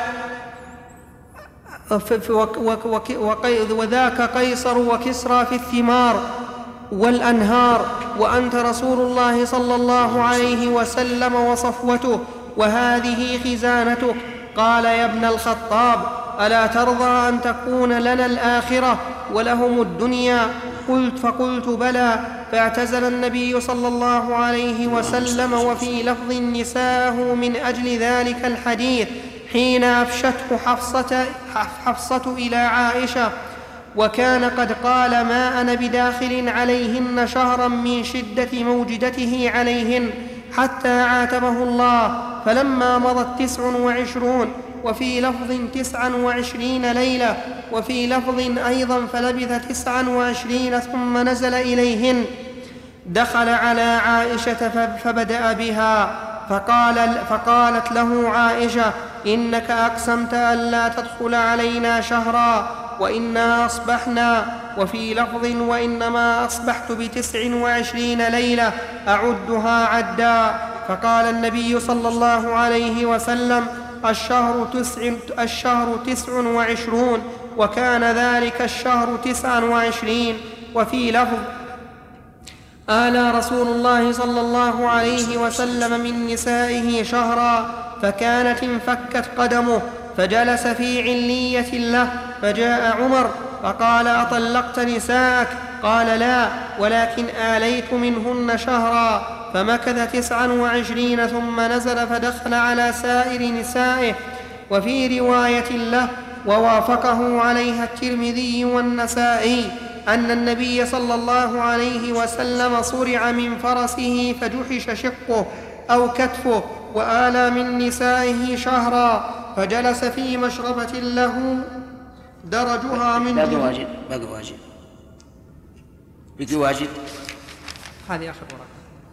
وذاك قيصر وكسرى في الثمار والأنهار، وأنت رسول الله صلى الله عليه وسلم وصفوته، وهذه خزانتك. قال: يا ابن الخطاب، ألا ترضى أن تكون لنا الآخرة ولهم الدنيا؟ قلت فقلت: بلى. فاعتزل النبي صلى الله عليه وسلم، وفي لفظ: نساءه من أجل ذلك الحديث حين أفشته حفصة, حفصة إلى عائشة، وكان قد قال: ما أنا بداخل عليهن شهرا من شدة موجدته عليهن حتى عاتبه الله. فلما مضت تسع وعشرون، وفي لفظ تسعا وعشرين ليلة، وفي لفظ أيضا فلبث تسعا وعشرين ثم نزل إليهن، دخل على عائشة فبدأ بها، فقال فقالت له عائشة: إنك أقسمت ألا تدخل علينا شهرا وإنا أصبحنا. وفي لفظ: وإنما أصبحت بتسع وعشرين ليلة أعدها عدا. فقال النبي صلى الله عليه وسلم: الشهر تسع, الشهر تسع وعشرون، وكان ذلك الشهر تسعا وعشرين. وفي لفظ: آلى رسول الله صلى الله عليه وسلم من نسائه شهرا، فكانت انفكت قدمه، فجلس في علية له، فجاء عمر فقال: أطلقت نساءك؟ قال: لا، ولكن آليت منهن شهرا. فمكث تسعا وعشرين ثم نزل فدخل على سائر نسائه. وفي رواية له ووافقه عليها الترمذي والنسائي أن النبي صلى الله عليه وسلم صرع من فرسه فجحش شقه، أو كتفه وآلى من نسائه شهرا فجلس في مشربة له درجها من باقي واجد باقي واجد باقي واجد هذه آخر ورقة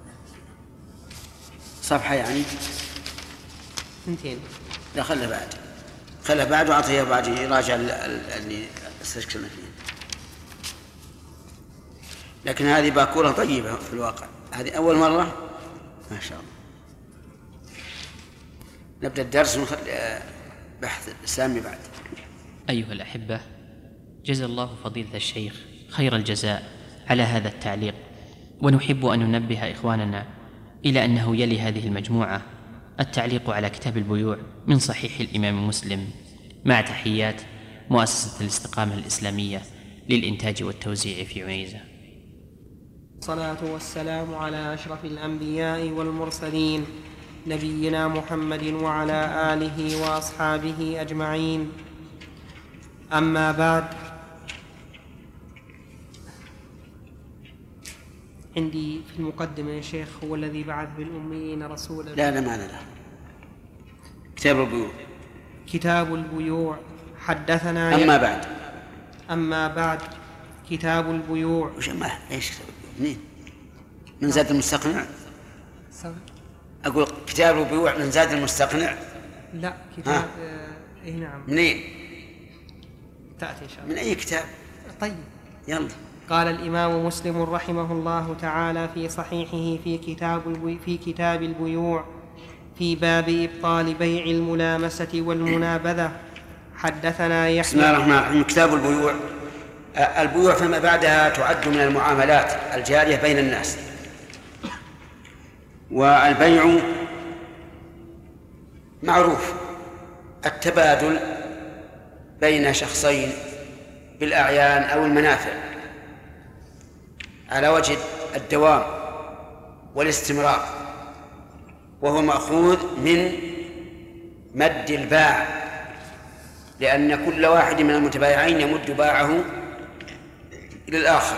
صفحة يعني اثنتين. لا خلها بعد خلها بعد وعطيه بعد يراجع اللي استشكلنا فيه. لكن هذه باكورة طيبة في الواقع، هذه أول مرة ما شاء الله. نبدأ الدرس ونخلي بحث سامي بعد. أيها الأحبة، جزا الله فضيلة الشيخ خير الجزاء على هذا التعليق، ونحب أن ننبه إخواننا إلى أنه يلي هذه المجموعة التعليق على كتاب البيوع من صحيح الإمام مسلم، مع تحيات مؤسسة الاستقامة الإسلامية للإنتاج والتوزيع في عنيزة. الصلاة والسلام على أشرف الأنبياء والمرسلين نبينا محمد وعلى آله وأصحابه أجمعين. أما بعد، عندي في المقدمة يا شيخ: هو الذي بعث بالأميين رسولا. لا لا معنى له كتاب البيوع. كتاب البيوع. حدثنا أما بعد أما بعد كتاب البيوع. وش ما إيش كتاب البيوع منين؟ من زاد المستقنع. أقول كتاب البيوع من زاد المستقنع. لا كتاب آه. إيه نعم. منين؟ تأتي إن شاء الله. من أي كتاب؟ طيب يلا. قال الإمام مسلم رحمه الله تعالى في صحيحه في كتاب البي... في كتاب البيوع في باب إبطال بيع الملامسة والمنابذة. حدثنا يحيى. بسم الله الرحمن الرحيم. كتاب البيوع. البيوع فيما بعدها تعد من المعاملات الجارية بين الناس. والبيع معروف التبادل بين شخصين بالأعيان أو المنافع على وجه الدوام والاستمرار، وهو مأخوذ من مد الباع، لأن كل واحد من المتبايعين يمد باعه إلى الآخر،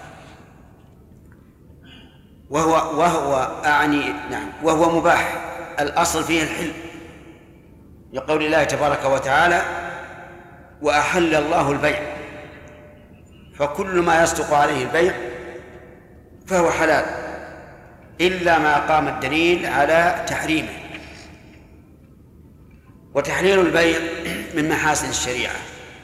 وهو وهو أعني نعم وهو مباح. الأصل فيه الحل، لقول الله تبارك وتعالى: وأحل الله البيع، فكل ما يصدق عليه البيع فهو حلال إلا ما قام الدليل على تحريمه. وتحليل البيع من محاسن الشريعة،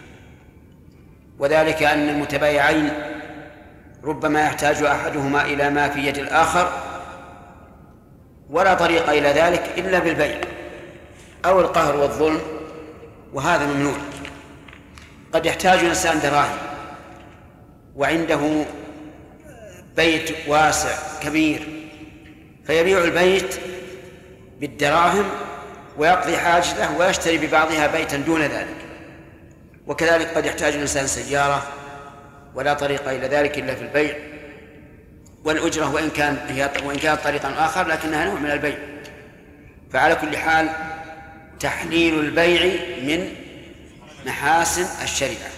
وذلك أن المتبايعين ربما يحتاج أحدهما إلى ما في يد الآخر، ولا طريق إلى ذلك إلا بالبيع أو القهر والظلم، وهذا ممنوع. قد يحتاج الإنسان دراهم وعنده بيت واسع كبير، فيبيع البيت بالدراهم ويقضي حاجته ويشتري ببعضها بيتا دون ذلك. وكذلك قد يحتاج الإنسان سيارة ولا طريق إلى ذلك إلا في البيع، والأجرة وإن كان هي وإن كانت طريقا آخر لكنها نوع من البيع. فعلى كل حال تحليل البيع من محاسن الشريعة.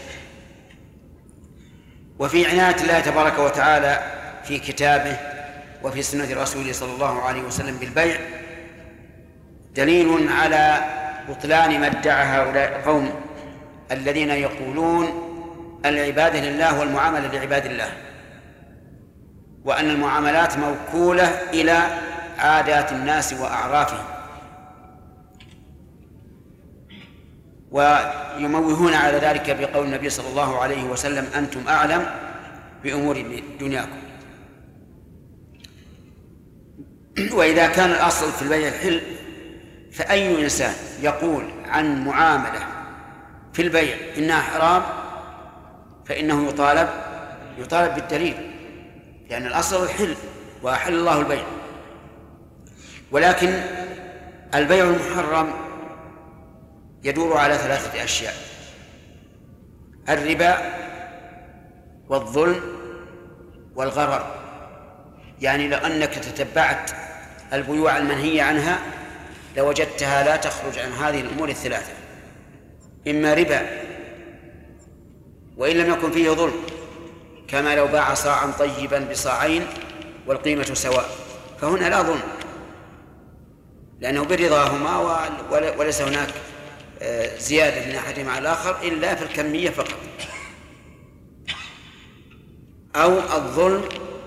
وفي عناية الله تبارك وتعالى في كتابه وفي سنة رسوله صلى الله عليه وسلم بالبيع دليل على بطلان ما ادعى هؤلاء القوم الذين يقولون العبادة لله والمعاملة لعباد الله، وأن المعاملات موكولة إلى عادات الناس وأعرافهم، ويموهون على ذلك بقول النبي صلى الله عليه وسلم: أنتم أعلم بأمور دنياكم. وإذا كان الأصل في البيع الحل، فأي إنسان يقول عن معاملة في البيع إنها حرام فإنه يطالب يطالب بالدليل، لأن الأصل الحل وأحل الله البيع. ولكن البيع المحرم يدور على ثلاثة أشياء: الربا والظلم والغرر. يعني لو أنك تتبعت البيوع المنهية عنها لوجدتها لا تخرج عن هذه الأمور الثلاثة: إما ربا، وإن لم يكن فيه ظلم، كما لو باع صاعا طيبا بصاعين والقيمة سواء، فهنا لا ظلم. لأنه برضاهما وليس هناك زيادة من أحدهما على الآخر إلا في الكمية فقط. أو الظلم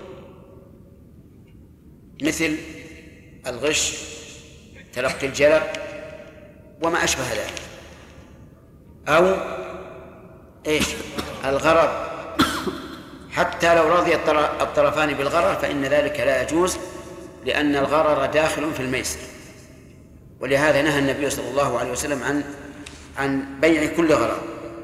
مثل الغش، تلقي الجلب وما أشبه ذلك، أو إيش الغرر، حتى لو رضي الطرفان بالغرر فإن ذلك لا يجوز، لأن الغرر داخل في الميسر. ولهذا نهى النبي صلى الله عليه وسلم عن عن بيع كل غرر.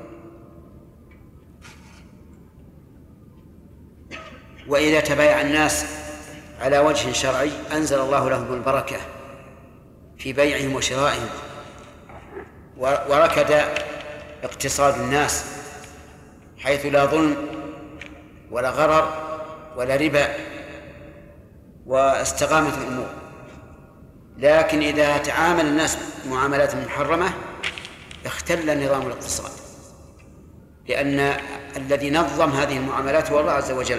وإذا تبايع الناس على وجه شرعي أنزل الله لهم البركة في بيعهم وشرائهم، وركد اقتصاد الناس حيث لا ظلم ولا غرر ولا ربا، واستقامت الأمور. لكن إذا تعامل الناس معاملات محرمة اختل نظام الاقتصاد، لأن الذي نظم هذه المعاملات هو الله عز وجل.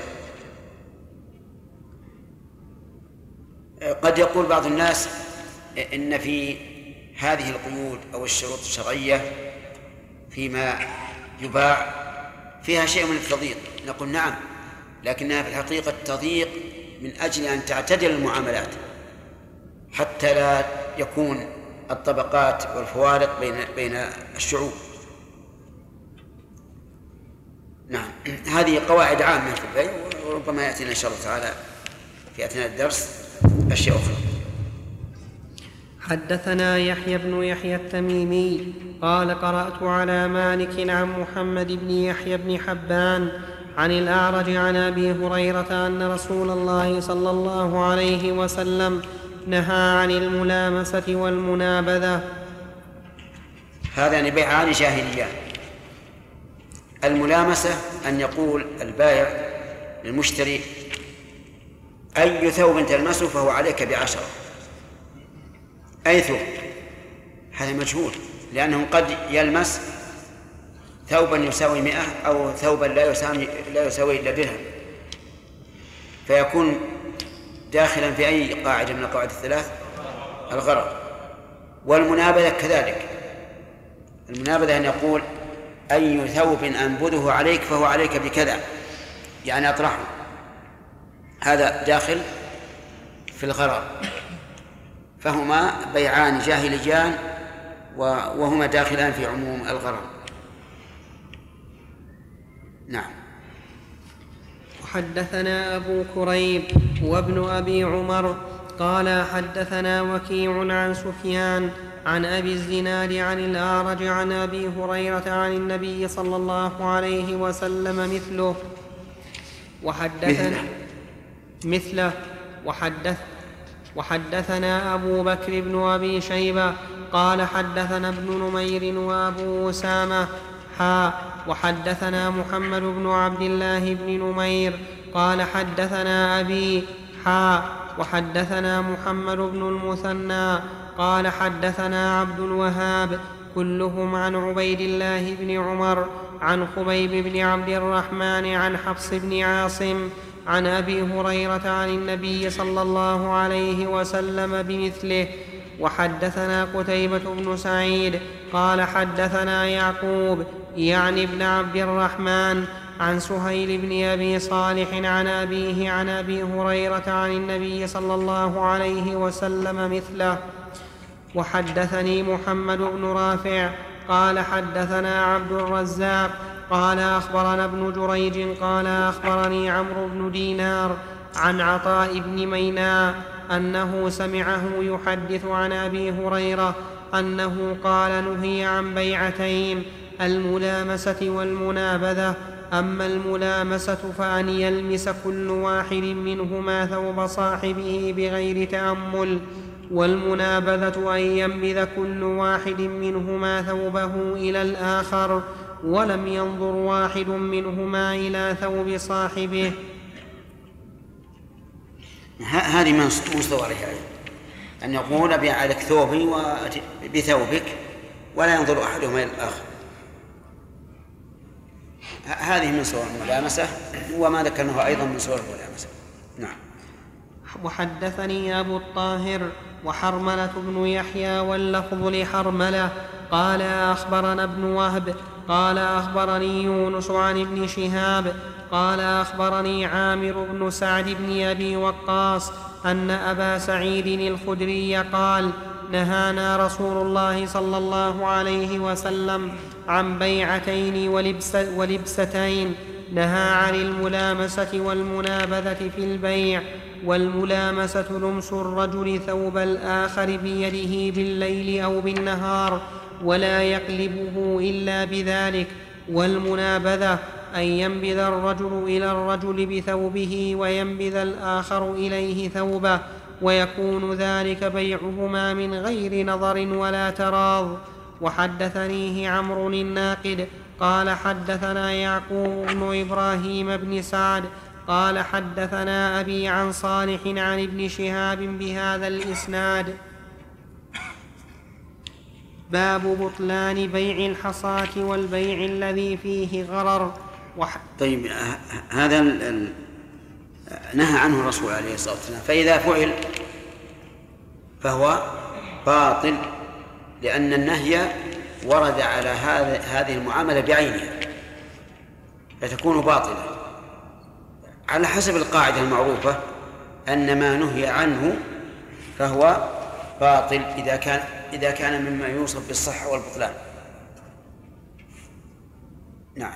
قد يقول بعض الناس إن في هذه القيود أو الشروط الشرعية فيما يباع فيها شيء من التضييق. نقول نعم، لكنها في الحقيقة تضييق من أجل أن تعتدل المعاملات حتى لا يكون الطبقات والفوارق بين بين الشعوب. نعم، هذه قواعد عامة في البيع، وربما يأتينا إن شاء الله تعالى في أثناء الدرس أشياء أخرى. حدثنا يحيى بن يحيى التميمي قال قرأت على مالك عن محمد بن يحيى بن حبان عن الأعرج عن أبي هريرة أن رسول الله صلى الله عليه وسلم نهى عن الملامسة والمنابذة. هذان بيعان جاهليان. الملامسة أن يقول البائع للمشتري أي ثوب تلمسه فهو عليك بعشرة، أي ثوب، هذا مجهول، لأنه قد يلمس ثوبا يساوي مئة أو ثوبا لا يساوي لا يساوي إلا درهم، فيكون داخلا في أي قاعدة من القواعد الثلاث، الغرض. والمنابذة كذلك، المنابذة أن يقول أي ثوب أنبذه عليك فهو عليك بكذا، يعني أطرحه، هذا داخل في الغرض. فهما بيعان جاهليان وهما داخلان في عموم الغرض. نعم. وحدثنا أبو كريب وابن أبي عمر قال حدثنا وكيع عن سفيان عن أبي الزناد عن الأعرج عن أبي هريرة عن النبي صلى الله عليه وسلم مثله. وحدثنا مثله وحدث وحدثنا أبو بكر بن أبي شيبة قال حدثنا ابن نمير وأبو أسامة حا وحدثنا محمد بن عبد الله بن نمير قال حدثنا أبي حا وحدثنا محمد بن المثنى قال حدثنا عبد الوهاب كلهم عن عبيد الله بن عمر عن خبيب بن عبد الرحمن عن حفص بن عاصم عن أبي هريرة عن النبي صلى الله عليه وسلم بمثله. وحدثنا قتيبة بن سعيد قال حدثنا يعقوب يعني ابن عبد الرحمن عن سهيل بن أبي صالح عن أبيه عن أبي هريرة عن النبي صلى الله عليه وسلم مثله. وحدثني محمد بن رافع قال حدثنا عبد الرزاق قال أخبرنا ابن جريج قال أخبرني عمرو بن دينار عن عطاء بن ميناء أنه سمعه يحدث عن أبي هريرة أنه قال نهي عن بيعتين الملامسة والمنابذة. أما الملامسة فأن يلمس كل واحد منهما ثوب صاحبه بغير تأمل، والمنابذة أن ينبذ كل واحد منهما ثوبه إلى الآخر ولم ينظر واحد منهما إلى ثوب صاحبه. هذه من صورها أن يقول أبيع عليك ثوبي بثوبك ولا ينظر أحدهما إلى الآخر، هذه من صور الملامسة، وما ذكرناه أيضا من صور الملامسة. نعم. وحدثني أبو الطاهر وحرملة بن يحيى واللفظ لحرملة. قال أخبرنا ابن وهب قال أخبرني يونس عن ابن شهاب قال أخبرني عامر بن سعد بن أبي وقاص أن أبا سعيد الخدري قال نهانا رسول الله صلى الله عليه وسلم عن بيعتين ولبس ولبستين، نهى عن الملامسة والمنابذة في البيع. والملامسة لمس الرجل ثوب الآخر بيده بالليل أو بالنهار ولا يقلبه إلا بذلك. والمنابذة أن ينبذ الرجل إلى الرجل بثوبه وينبذ الآخر إليه ثوبه، ويكون ذلك بيعهما من غير نظر ولا تراض. وحدثنيه عمرو الناقد قال حدثنا يعقوب بن إبراهيم بن سعد قال حدثنا أبي عن صالح عن ابن شهاب بهذا الإسناد. باب بطلان بيع الحصاة والبيع الذي فيه غرر. وح... طيب هذا ال... ال... نهى عنه الرسول عليه الصلاة والسلام، فإذا فعل فهو باطل، لأن النهي ورد على هذا هذه المعاملة بعينها فتكون باطلة على حسب القاعدة المعروفة أن ما نهي عنه فهو باطل إذا كان إذا كان مما يوصف بالصحة والبطلان. نعم.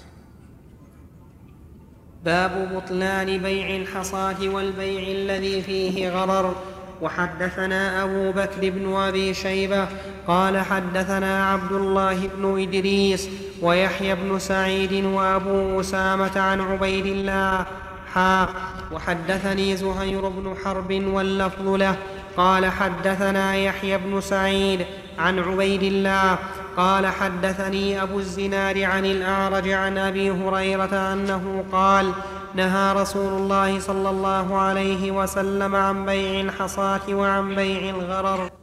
باب بطلان بيع الحصاة والبيع الذي فيه غرر. وحدثنا أبو بكر بن أبي شيبة قال حدثنا عبد الله بن إدريس ويحيى بن سعيد وأبو أسامة عن عبيد الله حا وحدثني زهير بن حرب واللفظ له قال حدثنا يحيى بن سعيد عن عبيد الله قال حدثني أبو الزناد عن الأعرج عن أبي هريرة أنه قال نهى رسول الله صلى الله عليه وسلم عن بيع الحصاة وعن بيع الغرر.